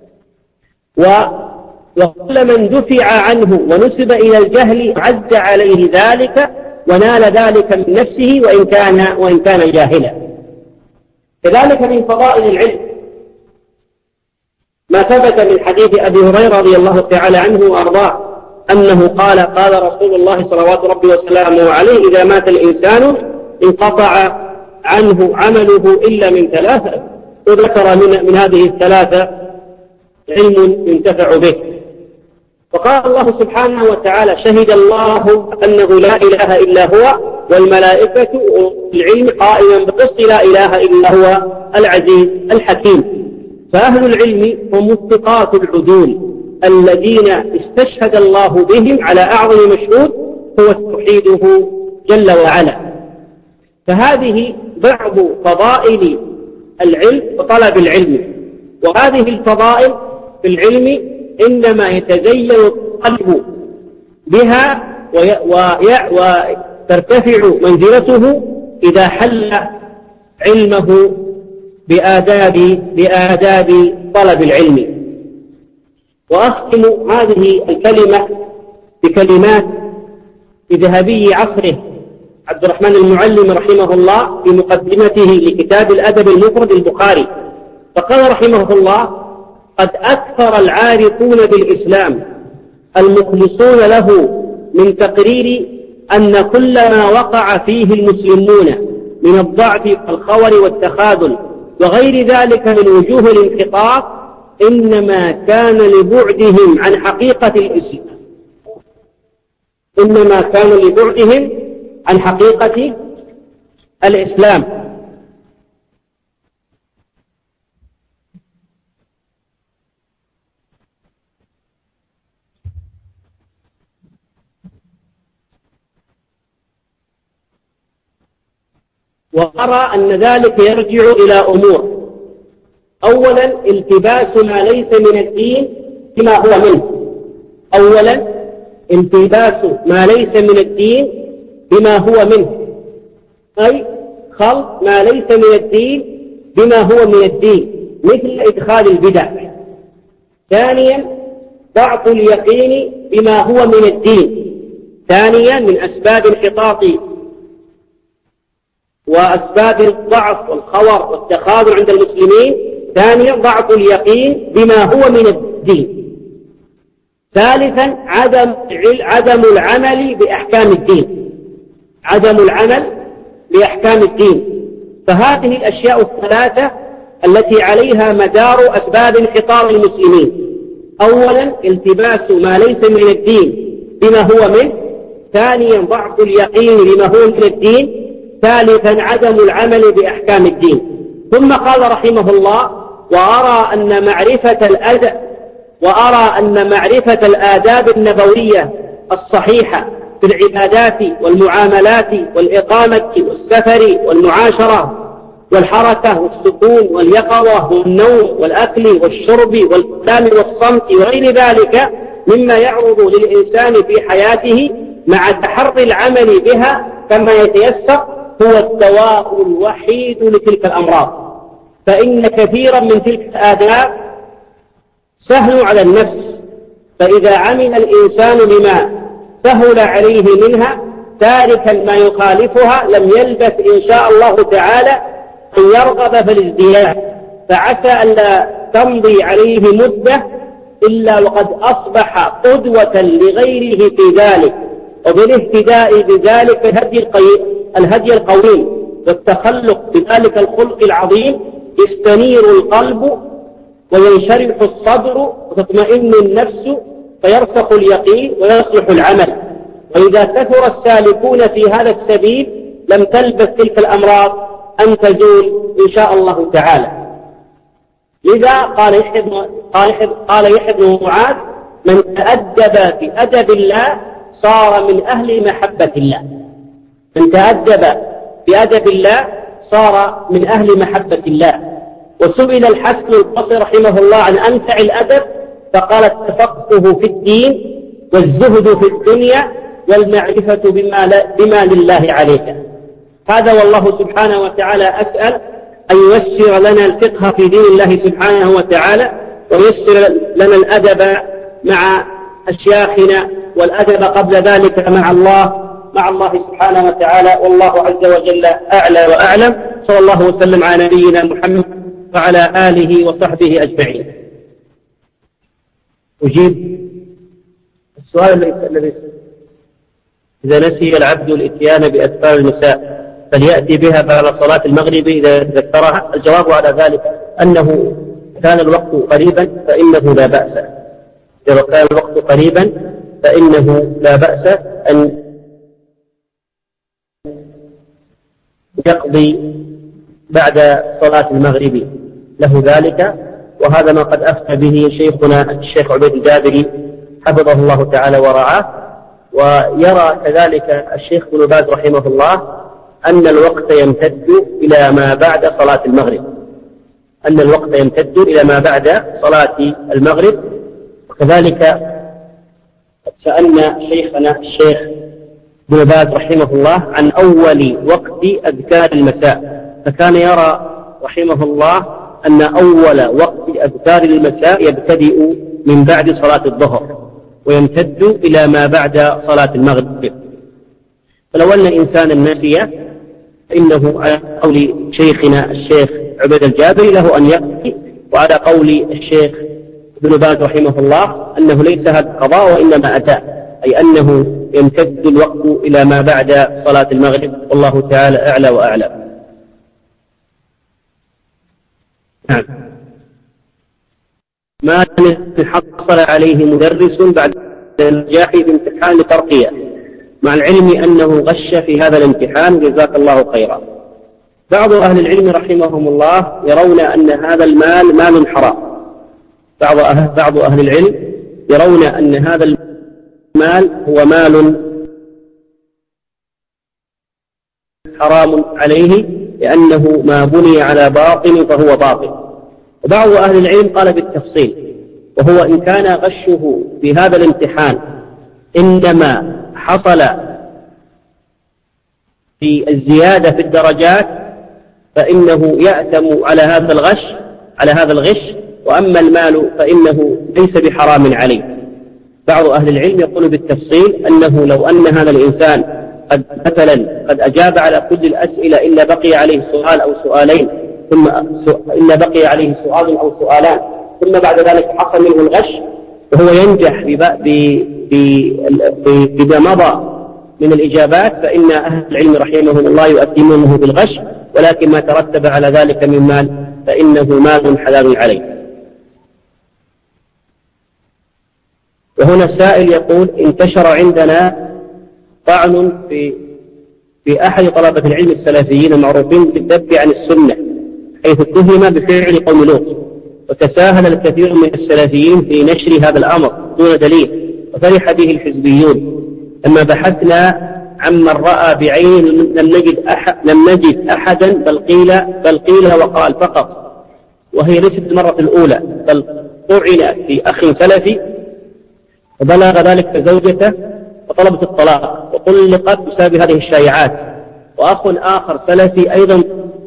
وكل من دفع عنه ونسب إلى الجهل عز عليه ذلك ونال ذلك من نفسه وإن كان وإن كان جاهلا. كذلك من فضائل العلم ما ثبت من حديث أبي هريرة رضي الله تعالى عنه وأرضاه أنه قال: قال رسول الله صلوات ربي وسلامه عليه: إذا مات الإنسان انقطع عنه عمله إلا من ثلاثة، وذكر من, من هذه الثلاثة علم ينتفع به. وقال الله سبحانه وتعالى: شهد الله أنه لا إله إلا هو والملائكة والعلم قائما بالقسط لا إله إلا هو العزيز الحكيم. فأهل العلم هم الثقات العدول الذين استشهد الله بهم على أعظم مشهود هو توحيده جل وعلا. فهذه بعض فضائل العلم وطلب العلم، وهذه الفضائل في العلم إنما يتزين القلب بها وترتفع منزلته إذا حل علمه بآداب بآداب طلب العلم. وأختم هذه الكلمة بكلمات ذهبي عصره عبد الرحمن المعلم رحمه الله في مقدمته لكتاب الأدب المفرد البخاري، فقال رحمه الله: قد أكثر العارفون بالإسلام المخلصون له من تقرير أن كل ما وقع فيه المسلمون من الضعف والخور والتخاذل وغير ذلك من وجوه الانحطاط إنما كان لبعدهم عن حقيقة الإسلام إنما كان لبعدهم عن حقيقة الإسلام. وأرى أن ذلك يرجع إلى أمور: أولا التباس ما ليس من الدين بما هو منه أولا التباس ما ليس من الدين بما هو منه أي خلط ما ليس من الدين بما هو من الدين، مثل إدخال البدع. ثانيا ضعف اليقين بما هو من الدين. ثانيا من أسباب انحطاط وأسباب الضعف والخور والتخاذل عند المسلمين، ثانيا ضعف اليقين بما هو من الدين. ثالثا عدم عدم العمل بأحكام الدين عدم العمل بأحكام الدين. فهذه الأشياء الثلاثة التي عليها مدار أسباب انحطاط المسلمين: أولا التباس ما ليس من الدين بما هو منه، ثانيا ضعف اليقين بما هو من الدين، ثالثا عدم العمل بأحكام الدين. ثم قال رحمه الله: وأرى أن معرفة الأدب وأرى أن معرفة الآداب النبوية الصحيحة في العبادات والمعاملات والإقامة والسفر والمعاشرة والحركة والسكون واليقظة والنوم والأكل والشرب والكلام والصمت وغير ذلك مما يعرض للإنسان في حياته مع تحري العمل بها كما يتيسر هو الدواء الوحيد لتلك الأمراض. فإن كثيرا من تلك الآداب سهل على النفس، فإذا عمل الإنسان بما سهل عليه منها تاركا ما يخالفها لم يلبث إن شاء الله تعالى أن يرغب في الازدياد، فعسى ألا تمضي عليه مدة إلا وقد أصبح قدوة لغيره في ذلك، وبالاهتداء بذلك الهدي الهدي القويم والتخلق بذلك الخلق العظيم يستنير القلب وينشرح الصدر وتطمئن النفس فيرسخ اليقين ويصلح العمل. وإذا كثر السالكون في هذا السبيل لم تلبث تلك الأمراض أن تزول إن شاء الله تعالى. لذا قال يحيى بن قال يحيى بن معاذ: من تأدب بأدب الله صار من أهل محبة الله. من تأدب بأدب الله صار من أهل محبة الله. وسئل الحسن البصري رحمه الله عن أنفع الأدب فقال: التفقه في الدين والزهد في الدنيا والمعرفة بما, بما لله عليك. هذا والله سبحانه وتعالى أسأل أن ييسر لنا الفقه في دين الله سبحانه وتعالى، وييسر لنا الأدب مع أشياخنا والأدب قبل ذلك مع الله مع الله سبحانه وتعالى. والله عز وجل أعلى وأعلم. صلى الله وسلم على نبينا محمد وعلى آله وصحبه أجمعين. أجيب السؤال الذي: إذا نسي العبد الإتيان بأذكار النساء فليأتي بها بعد صلاة المغرب إذا ذكرها؟ الجواب على ذلك أنه كان الوقت قريبا فإنه لا بأس. إذا كان الوقت قريبا فإنه لا بأس أن يقضي بعد صلاة المغرب له ذلك، وهذا ما قد أفتى به شيخنا الشيخ عبيد الجابري حفظه الله تعالى ورعاه. ويرى كذلك الشيخ ابن باز رحمه الله أن الوقت يمتد إلى ما بعد صلاة المغرب أن الوقت يمتد إلى ما بعد صلاة المغرب. وكذلك سألنا شيخنا الشيخ ابن باز رحمه الله عن أول وقت أذكار المساء، فكان يرى رحمه الله أن أول وقت أذكار المساء يبتدئ من بعد صلاة الظهر ويمتد إلى ما بعد صلاة المغرب. فلو أن إنسانا نسي فإنه على قول شيخنا الشيخ عبيد الجابري له أن يأتي، وعلى قول الشيخ ابن باز رحمه الله أنه ليس هذا قضاء وإنما أتى، أي أنه يمتد الوقت إلى ما بعد صلاة المغرب. والله تعالى أعلى وأعلم. نعم. ما حصل عليه مدرس بعد النجاح في امتحان ترقية مع العلم أنه غش في هذا الامتحان، جزاك الله خيرا. بعض أهل العلم رحمهم الله يرون أن هذا المال مال حرام. بعض أهل, بعض أهل العلم يرون أن هذا المال هو مال حرام عليه لأنه ما بني على باطل فهو باطل. وبعض أهل العلم قال بالتفصيل، وهو إن كان غشه في هذا الامتحان إنما حصل في الزيادة في الدرجات فإنه يأتم على هذا الغش على هذا الغش وأما المال فإنه ليس بحرام عليه. بعض أهل العلم يقول بالتفصيل أنه لو أن هذا الإنسان قد مثلا قد أجاب على كل الأسئلة إلا بقي عليه سؤال أو سؤالين ثم إلا بقي عليه سؤال أو سؤالان ثم بعد ذلك حصل منه الغش وهو ينجح بما مضى من الإجابات، فإن أهل العلم رحمهم الله يؤثمونه بالغش، ولكن ما ترتب على ذلك من مال فإنه مال حلال عليه. وهنا سائل يقول: انتشر عندنا طعن في في أحد طلبة العلم السلفيين المعروفين بالذب عن السنة، حيث اتهم بفعل قوم لوط، وتساهل الكثير من السلفيين في نشر هذا الأمر دون دليل، وفرح به الحزبيون. لما بحثنا عمن رأى بعين لم نجد أحد لم نجد أحدا بل قيل بل قيل وقال فقط، وهي ليست المرة الأولى، بل طعن في أخ سلفي وبلغ ذلك زوجته وطلبت الطلاق وطلقت بسبب هذه الشائعات، وأخ آخر سلفي أيضا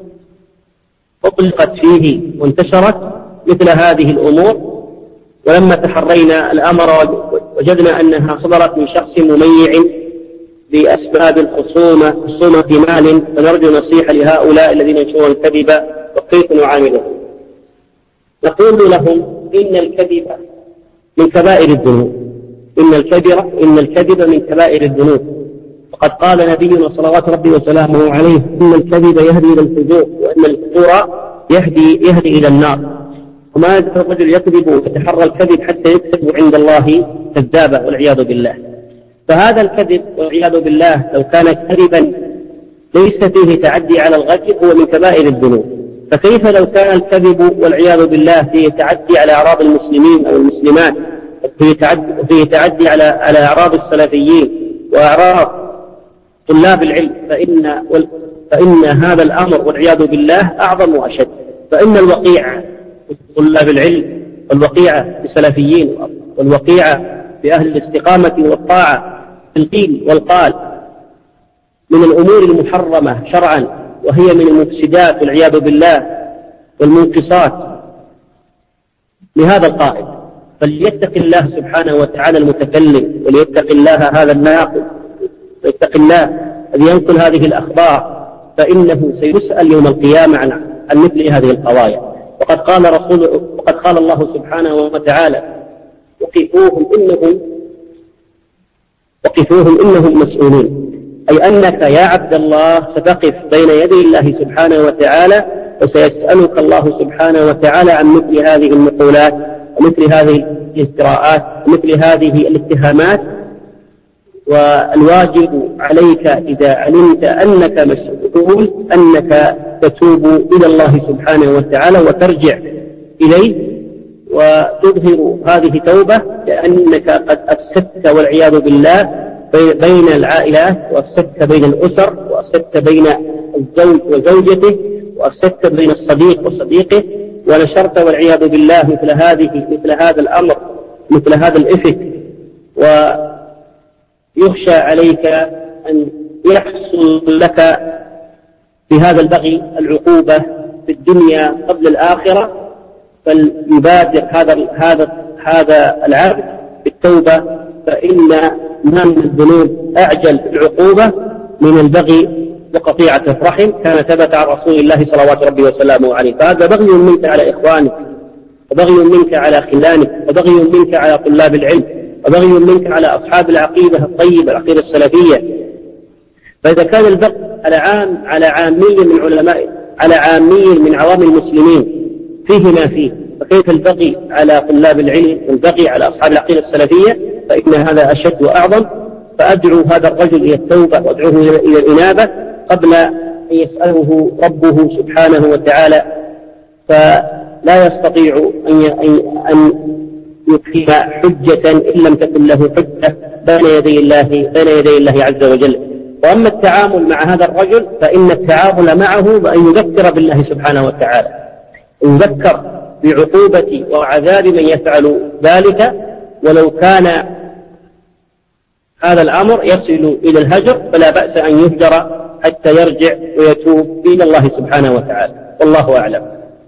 أطلقت فيه وانتشرت مثل هذه الأمور. ولما تحرينا الأمر وجدنا أنها صدرت من شخص مميع بأسباب الخصومة خصومة في مال، فنرجو نصيحة لهؤلاء الذين ينشرون الكذب وكيف نعاملهم. نقول لهم إن الكذب من كبائر الذنوب، إن الكبر إن الكذب من كبائر الذنوب، وقد قال نبينا صلوات ربي وسلامه عليه إن الكذب يهدي إلى الفجور وإن الفجور يهدي يهدي إلى النار. وما يزال الرجل يكذب ويتحرى الكذب حتى يكتب عند الله كذابا والعياذ بالله. فهذا الكذب والعياذ بالله لو كان كذبا ليس فيه تعدي على الغيب هو من كبائر الذنوب، فكيف لو كان الكذب والعياذ بالله فيه تعدي على أعراض المسلمين أو المسلمات، فيه تعدي, فيه تعدي على على أعراض السلفيين وأعراض طلاب العلم، فإن فإن هذا الأمر والعياذ بالله أعظم وأشد. فإن الوقيعة طلاب العلم والوقيعة بسلفيين والوقيعة بأهل الاستقامة والطاعة بالقيل والقال من الأمور المحرمة شرعا، وهي من المفسدات والعياذ بالله والمنقصات لهذا القائد. فليتق الله سبحانه وتعالى المتكلم، وليتق الله هذا الناقل، ويتق الله الذي ينقل هذه الأخبار، فإنه سيسأل يوم القيامة عن عن مثل هذه القضايا. وقد قال رسول وقد قال الله سبحانه وتعالى وقفوهم إنهم وقفوهم إنهم مسؤولون، أي أنك يا عبد الله ستقف بين يدي الله سبحانه وتعالى، وسيسألك الله سبحانه وتعالى عن مثل هذه المقولات ومثل هذه الافتراءات ومثل هذه الاتهامات. والواجب عليك إذا علمت أنك مسؤول أنك تتوب إلى الله سبحانه وتعالى وترجع إليه وتظهر هذه توبة، لأنك قد أفسدت والعياذ بالله بين العائلات، وأفسدت بين الأسر، وأفسدت بين الزوج وزوجته، وأفسدت بين الصديق وصديقه، ونشرت والعياذ بالله مثل هذه مثل هذا الأمر مثل هذا الإفك. ويخشى عليك أن يحصل لك في هذا البغي العقوبة في الدنيا قبل الآخرة، فليبادر هذا هذا هذا العبد بالتوبة، فإن ما من الذنوب أعجل العقوبة من البغي وقطيعة الرحم، كان ثبت عن رسول الله صلوات ربي وسلامه عليه. فهذا بغي منك على إخوانك، وبغي منك على خلانك، وبغي منك على طلاب العلم، وبغي منك على أصحاب العقيدة الطيبة العقيدة السلفية. فإذا كان البغي على عام على عامي من علماء على عامي من عوام المسلمين فيه ما فيه، فكيف البغي على طلاب العلم والبغي على أصحاب العقيدة السلفية؟ فإن هذا أشد وأعظم. فأدعو هذا الرجل إلى التوبة وأدعوه إلى الإنابة قبل أن يسأله ربه سبحانه وتعالى، فلا يستطيع أن يقيم حجة إن لم تكن له حجة بين يدي الله بين يدي الله عز وجل. وأما التعامل مع هذا الرجل فإن التعامل معه بأن يذكر بالله سبحانه وتعالى، يذكر بعقوبة وعذاب من يفعل ذلك، ولو كان هذا الأمر يصل إلى الهجر فلا بأس أن يهجر حتى يرجع ويتوب إلى الله سبحانه وتعالى، والله أعلم.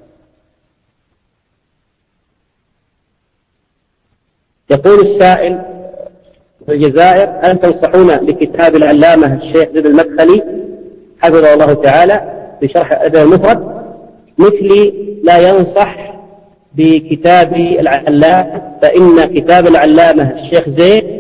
يقول السائل في الجزائر: هل تنصحون بكتاب العلامة الشيخ زيد المدخلي حفظه الله تعالى بشرح الأدب المفرد؟ مثلي لا ينصح بكتاب العلامة، فإن كتاب العلامة الشيخ زيد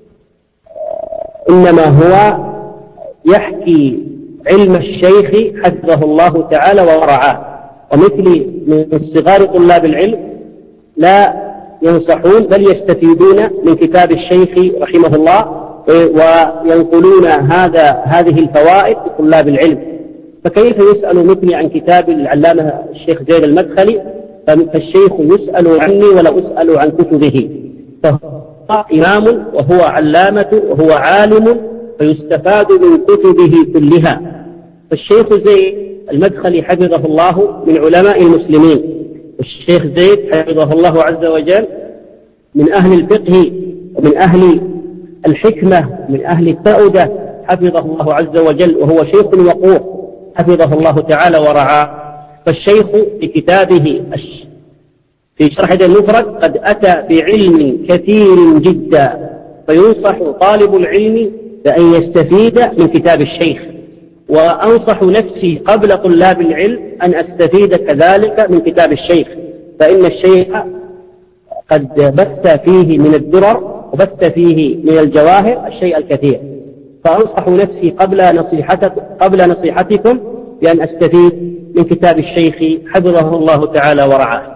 إنما هو يحكي علم الشيخ حفظه الله تعالى ورعاه، ومثلي من صغار طلاب العلم لا ينصحون بل يستفيدون من كتاب الشيخ رحمه الله وينقلون هذا هذه الفوائد لطلاب العلم. فكيف يسأل مثلي عن كتاب العلامة الشيخ زيد المدخلي؟ فالشيخ يسأل عني ولا أسأل عن كتبه، فهو إمام وهو علامة وهو عالم فيستفاد من كتبه كلها. فالشيخ زيد المدخلي حفظه الله من علماء المسلمين، والشيخ زيد حفظه الله عز وجل من أهل الفقه ومن أهل الحكمة من أهل التأودة حفظه الله عز وجل، وهو شيخ وقور حفظه الله تعالى ورعاه. فالشيخ في كتابه في شرح المفرد قد أتى بعلم كثير جدا، فينصح طالب العلم بأن يستفيد من كتاب الشيخ، وأنصح نفسي قبل طلاب العلم أن أستفيد كذلك من كتاب الشيخ، فإن الشيخ قد بث فيه من الدرر وبث فيه من الجواهر الشيء الكثير، فأنصح نفسي قبل نصيحتكم قبل نصيحتكم بأن أستفيد من كتاب الشيخ حفظه الله تعالى ورعاه.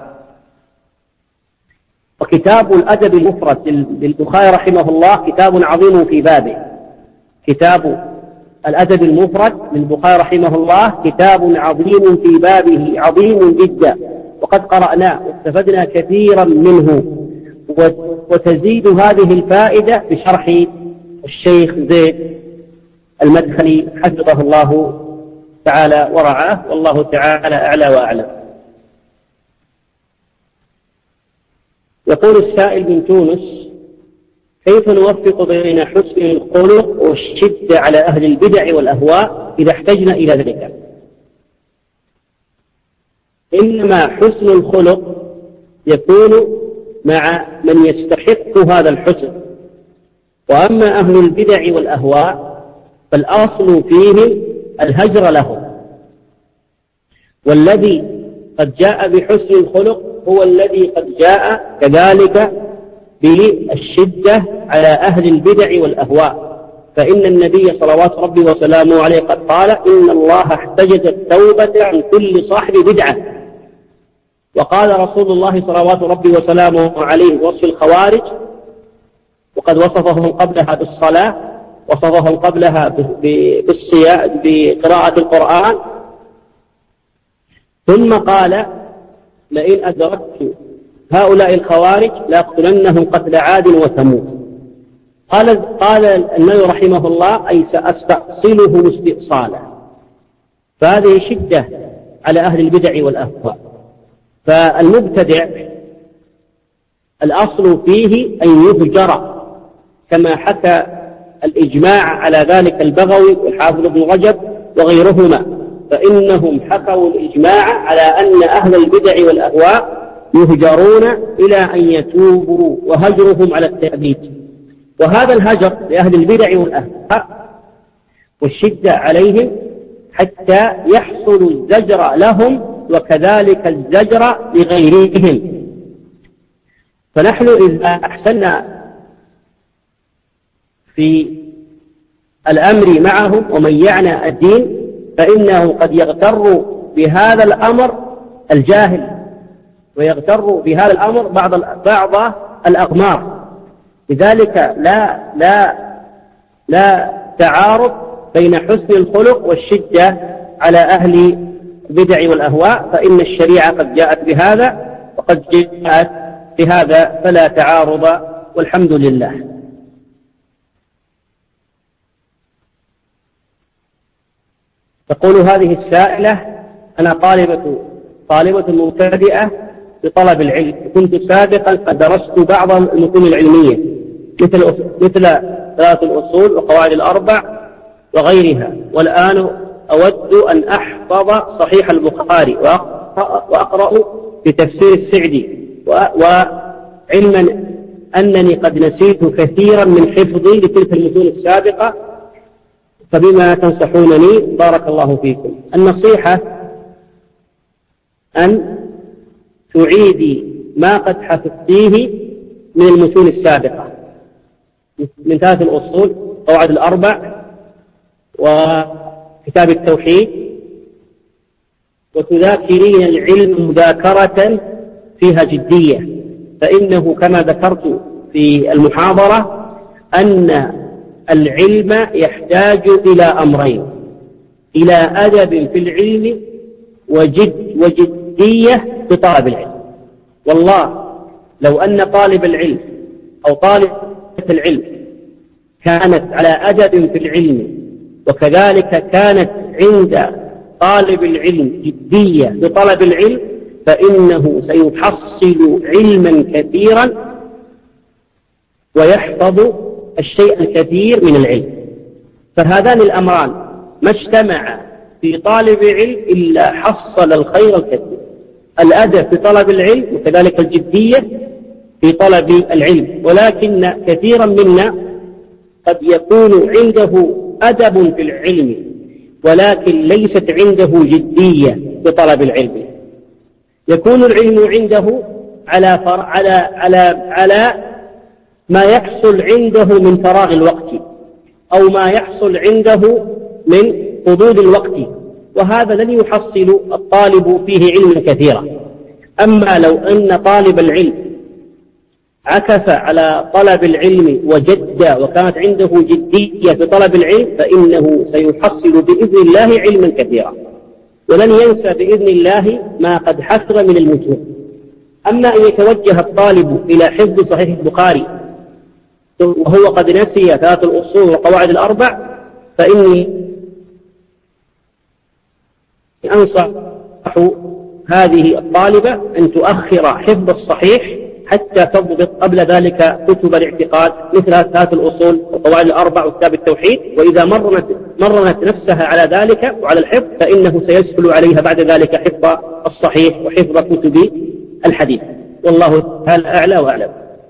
وكتاب الأدب المفرد للبخاري رحمه الله كتاب عظيم في بابه. كتاب الأدب المفرد للبخاري رحمه الله كتاب عظيم في بابه، عظيم جدا، وقد قرأناه واستفدنا كثيرا منه، وتزيد هذه الفائدة بشرح الشيخ زيد المدخلي حفظه الله تعالى ورعاه، والله تعالى أعلى وأعلم. يقول السائل من تونس: كيف نوفق بين حسن الخلق والشدة على أهل البدع والأهواء إذا احتجنا إلى ذلك؟ إنما حسن الخلق يكون مع من يستحق هذا الحسن، وأما أهل البدع والأهواء فالأصل فيهم الهجر لهم، والذي قد جاء بحسن الخلق هو الذي قد جاء كذلك بالشدة على أهل البدع والأهواء. فإن النبي صلوات ربي وسلامه عليه قد قال: إن الله احتجز التوبة عن كل صاحب بدعة. وقال رسول الله صلوات ربي وسلامه عليه وصف الخوارج، وقد وصفهم قبلها بالصلاة، وصفهم قبلها بالصيام بقراءة القرآن، ثم قال: لئن أدركت هؤلاء الخوارج لأقتلنهم قتل عاد وثمود. قال قال النبي رحمه الله: أي سأستأصلهم استئصالا. فهذه شدة على أهل البدع والأهواء. فالمبتدع الأصل فيه أن يهجر، كما حكى الإجماع على ذلك البغوي والحافظ ابن رجب وغيرهما، فإنهم حكوا الإجماع على أن أهل البدع والأهواء يهجرون إلى أن يتوبوا، وهجرهم على التأبيد. وهذا الهجر لأهل البدع والأهواء والشدة عليهم حتى يحصل الزجر لهم، وكذلك الزجر لغيرهم. فنحن إذا أحسننا في الأمر معهم وميعنا الدين، فإنه قد يغتر بهذا الأمر الجاهل، ويغتر بهذا الأمر بعض بعض الأغمار. لذلك لا لا لا تعارض بين حسن الخلق والشدة على أهل البدع والأهواء، فإن الشريعة قد جاءت بهذا وقد جاءت بهذا، فلا تعارض، والحمد لله. تقول هذه السائلة: أنا طالبة طالبة مبتدئة بطلب العلم، كنت سابقا قد درست بعض المتون العلمية مثل مثل ثلاث الأصول وقواعد الأربع وغيرها، والآن أود أن أحفظ صحيح البخاري وأقرأ بتفسير السعدي، وعلما أنني قد نسيت كثيرا من حفظي لتلك المتون السابقة، فبما تنصحونني بارك الله فيكم؟ النصيحة أن تعيدي ما قد حفظتيه من المتون السابقة من ثلاث الأصول، قواعد الأربع، وكتاب التوحيد، وتذاكرين العلم مذاكرة فيها جدية، فإنه كما ذكرت في المحاضرة أن العلم يحتاج إلى أمرين: إلى أدب في العلم وجد وجدية في طلب العلم. والله لو أن طالب العلم أو طالب العلم كانت على أدب في العلم، وكذلك كانت عند طالب العلم جدية بطلب العلم، فإنه سيحصل علما كثيرا ويحفظ الشيء الكثير من العلم. فهذان الأمران ما اجتمع في طالب علم إلا حصل الخير الكثير، الأدب في طلب العلم وكذلك الجدية في طلب العلم. ولكن كثيرا منا قد يكون عنده أدب في العلم ولكن ليست عنده جدية في طلب العلم. يكون العلم عنده على فر... على على على ما يحصل عنده من فراغ الوقت أو ما يحصل عنده من حدود الوقت، وهذا لن يحصل الطالب فيه علما كثيرا. أما لو أن طالب العلم عكف على طلب العلم وجد وكانت عنده جدية في طلب العلم، فإنه سيحصل بإذن الله علما كثيرا، ولن ينسى بإذن الله ما قد حفظ من المتون. أما أن يتوجه الطالب إلى حفظ صحيح البخاري وهو قد نسي ثلاث الأصول والقواعد الأربع، فإني أنصح هذه الطالبة أن تؤخر حفظ الصحيح حتى تضبط قبل ذلك كتب الاعتقاد مثل ثلاث الأصول والقواعد الأربع وكتاب التوحيد، وإذا مرنت, مرنت نفسها على ذلك وعلى الحفظ فإنه سيسهل عليها بعد ذلك حفظ الصحيح وحفظ كتب الحديث. والله تعالى أعلى وأعلم.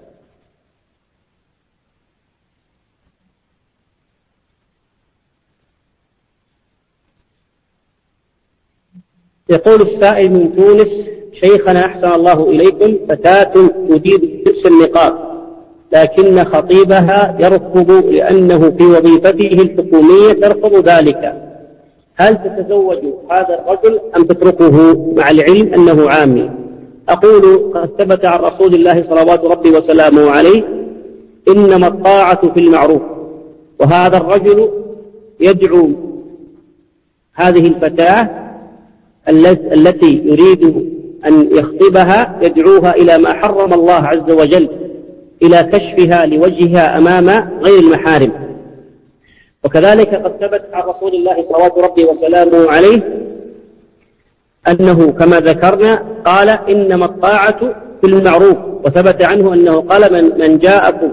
يقول السائل من تونس: شيخنا أحسن الله إليكم، فتاة تريد لبس النقاب لكن خطيبها يرفض لأنه في وظيفته الحكومية ترفض ذلك، هل تتزوج هذا الرجل أم تتركه مع العلم أنه عامي؟ أقول: قد ثبت عن رسول الله صلوات ربي وسلامه عليه: إنما الطاعة في المعروف. وهذا الرجل يدعو هذه الفتاة التي يريد أن يخطبها، يدعوها إلى ما حرم الله عز وجل، إلى كشفها لوجهها أمام غير المحارم. وكذلك قد ثبت عن رسول الله صلوات ربي وسلامه عليه أنه كما ذكرنا قال: إنما الطاعة في المعروف. وثبت عنه أنه قال: من, من جاءكم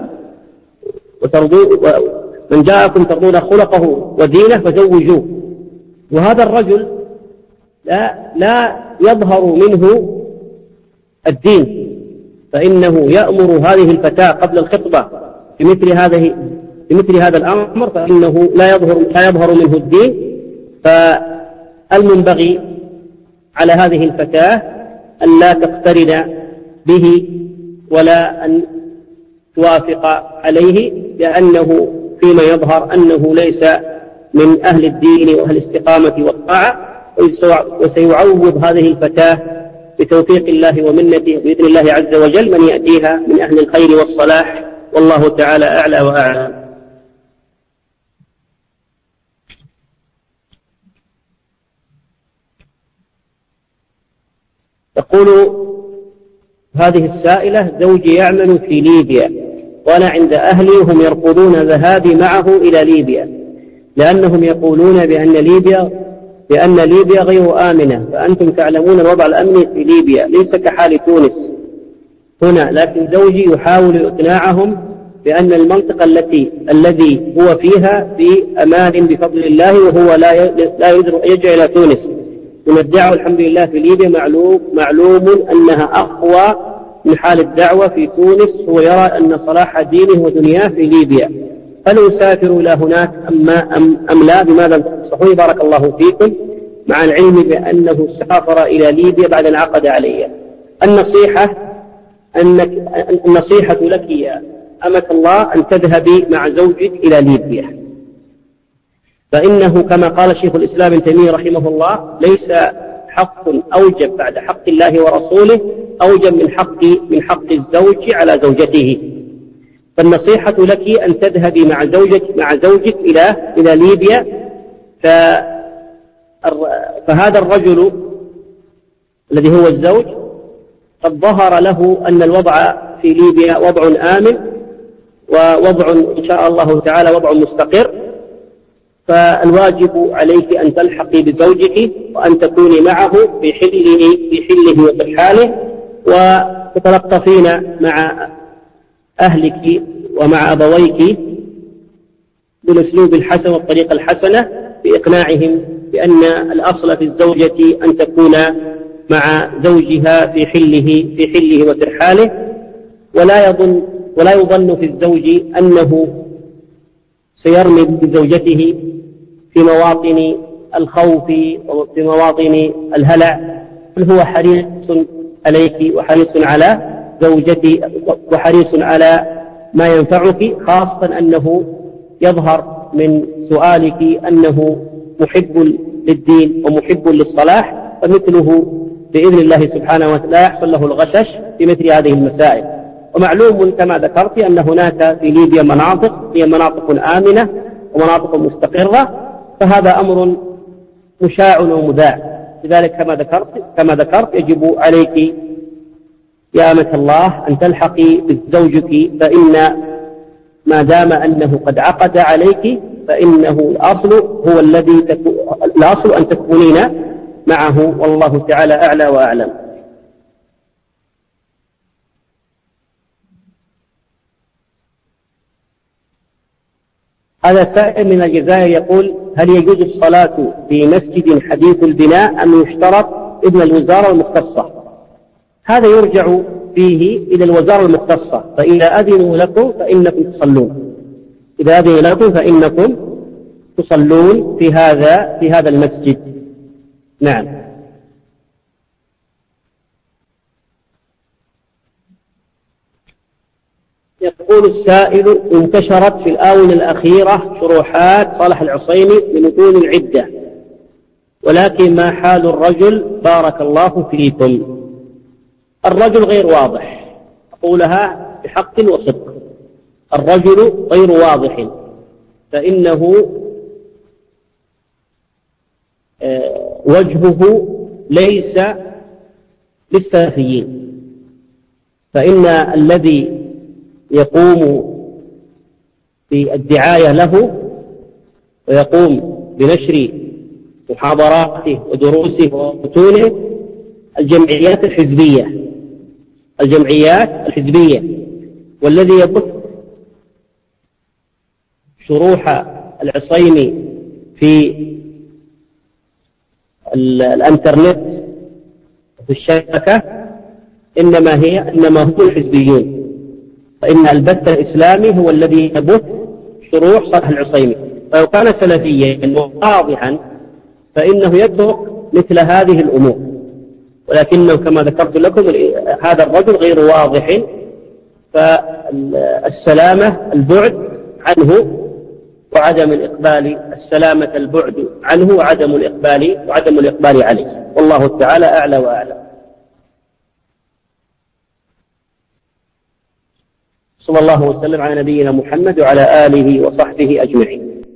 من جاءكم ترضون خلقه ودينه فزوجوه. وهذا الرجل لا, لا يظهر منه الدين، فإنه يأمر هذه الفتاة قبل الخطبة بمثل هذه بمثل هذا الأمر، فإنه لا يظهر لا يظهر منه الدين. فالمنبغي على هذه الفتاة أن لا تقترن به ولا أن توافق عليه، لأنه فيما يظهر أنه ليس من أهل الدين وأهل الاستقامة والطاعة، وسيعوض هذه الفتاة بتوفيق الله ومنته بإذن الله عز وجل من يأتيها من أهل الخير والصلاح، والله تعالى أعلى وأعلم. تقول هذه السائلة: زوجي يعمل في ليبيا وأنا عند أهلي وهم يرفضون ذهابي معه إلى ليبيا، لأنهم يقولون بأن ليبيا لأن ليبيا غير آمنة، فأنتم تعلمون الوضع الأمني في ليبيا ليس كحال تونس هنا، لكن زوجي يحاول إقناعهم بأن المنطقة التي الذي هو فيها في أمان بفضل الله، وهو لا لا يرجع إلى تونس. من الدعوة الحمد لله في ليبيا معلوم معلوم أنها أقوى من حال الدعوة في تونس، هو يرى أن صلاح دينه ودنياه في ليبيا، فلو سافروا إلى هناك أم, أم, أم لا؟ بماذا تنصحون؟ بارك الله فيكم، مع العلم بأنه سافر إلى ليبيا بعد أن عقد علي. النصيحة أنك النصيحة لك يا أمة الله أن تذهبي مع زوجك إلى ليبيا، فإنه كما قال شيخ الإسلام ابن تيمية رحمه الله: ليس حق أوجب بعد حق الله ورسوله أوجب من حق من حق الزوج على زوجته. فالنصيحة لك أن تذهبي مع زوجك مع زوجك إلى إلى ليبيا. فهذا الرجل الذي هو الزوج قد ظهر له أن الوضع في ليبيا وضع آمن ووضع إن شاء الله تعالى وضع مستقر، فالواجب عليك أن تلحقي بزوجك وأن تكوني معه في حله في حله وترحاله، وتتلطفين مع أهلك ومع أبويك بالأسلوب الحسن والطريقة الحسنة بإقناعهم بأن الأصل في الزوجة أن تكون مع زوجها في حله في حله وترحاله، ولا يظن ولا يظن في الزوج أنه سيرمي بزوجته في مواطن الخوف وفي مواطن الهلع، بل هو حريص عليك وحريص على زوجتي وحريص على ما ينفعك، خاصة أنه يظهر من سؤالك أنه محب للدين ومحب للصلاح، فمثله بإذن الله سبحانه وتعالى لا يحصل له الغشش في مثل هذه المسائل. ومعلوم كما ذكرت أن هناك في ليبيا مناطق هي مناطق آمنة ومناطق مستقرة، فهذا أمر مشاع ومذاع. لذلك كما ذكرت كما ذكرت يجب عليك يا أمة الله أن تلحقي بزوجك، فإن ما دام أنه قد عقد عليك فإنه الأصل هو الذي تكو... الأصل أن تكونين معه، والله تعالى أعلى وأعلم. هذا سائل من الجزائر يقول: هل يجوز الصلاة في مسجد حديث البناء أم يشترط إذن الوزارة المختصة؟ هذا يرجع فيه إلى الوزارة المختصة، فإذا أذنوا لكم فإنكم تصلون، إذا أذنوا لكم فإنكم تصلون في هذا في هذا المسجد. نعم. يقول السائل: انتشرت في الآونة الأخيرة شروحات صالح العصيمي لمتون العدة، ولكن ما حال الرجل بارك الله فيكم؟ الرجل غير واضح، أقولها بحق وصدق، الرجل غير واضح، فإنه وجهه ليس للسلفيين، فإن الذي يقوم بالدعاية له ويقوم بنشر محاضراته ودروسه ومتونه الجمعيات الحزبية الجمعيات الحزبية والذي يبث شروح العصيمي في الانترنت في الشبكة إنما هي إنما هم الحزبيون، فإن البث الإسلامي هو الذي يبث شروح صالح العصيمي، فلو كان سلفيا واضحا فإنه يترك مثل هذه الأمور، ولكنه كما ذكرت لكم هذا الرجل غير واضح، فالسلامة البعد عنه وعدم الإقبال السلامة البعد عنه وعدم الإقبال وعدم الإقبال عليه، والله تعالى أعلى وأعلم. صلى الله وسلم على نبينا محمد وعلى آله وصحبه أجمعين.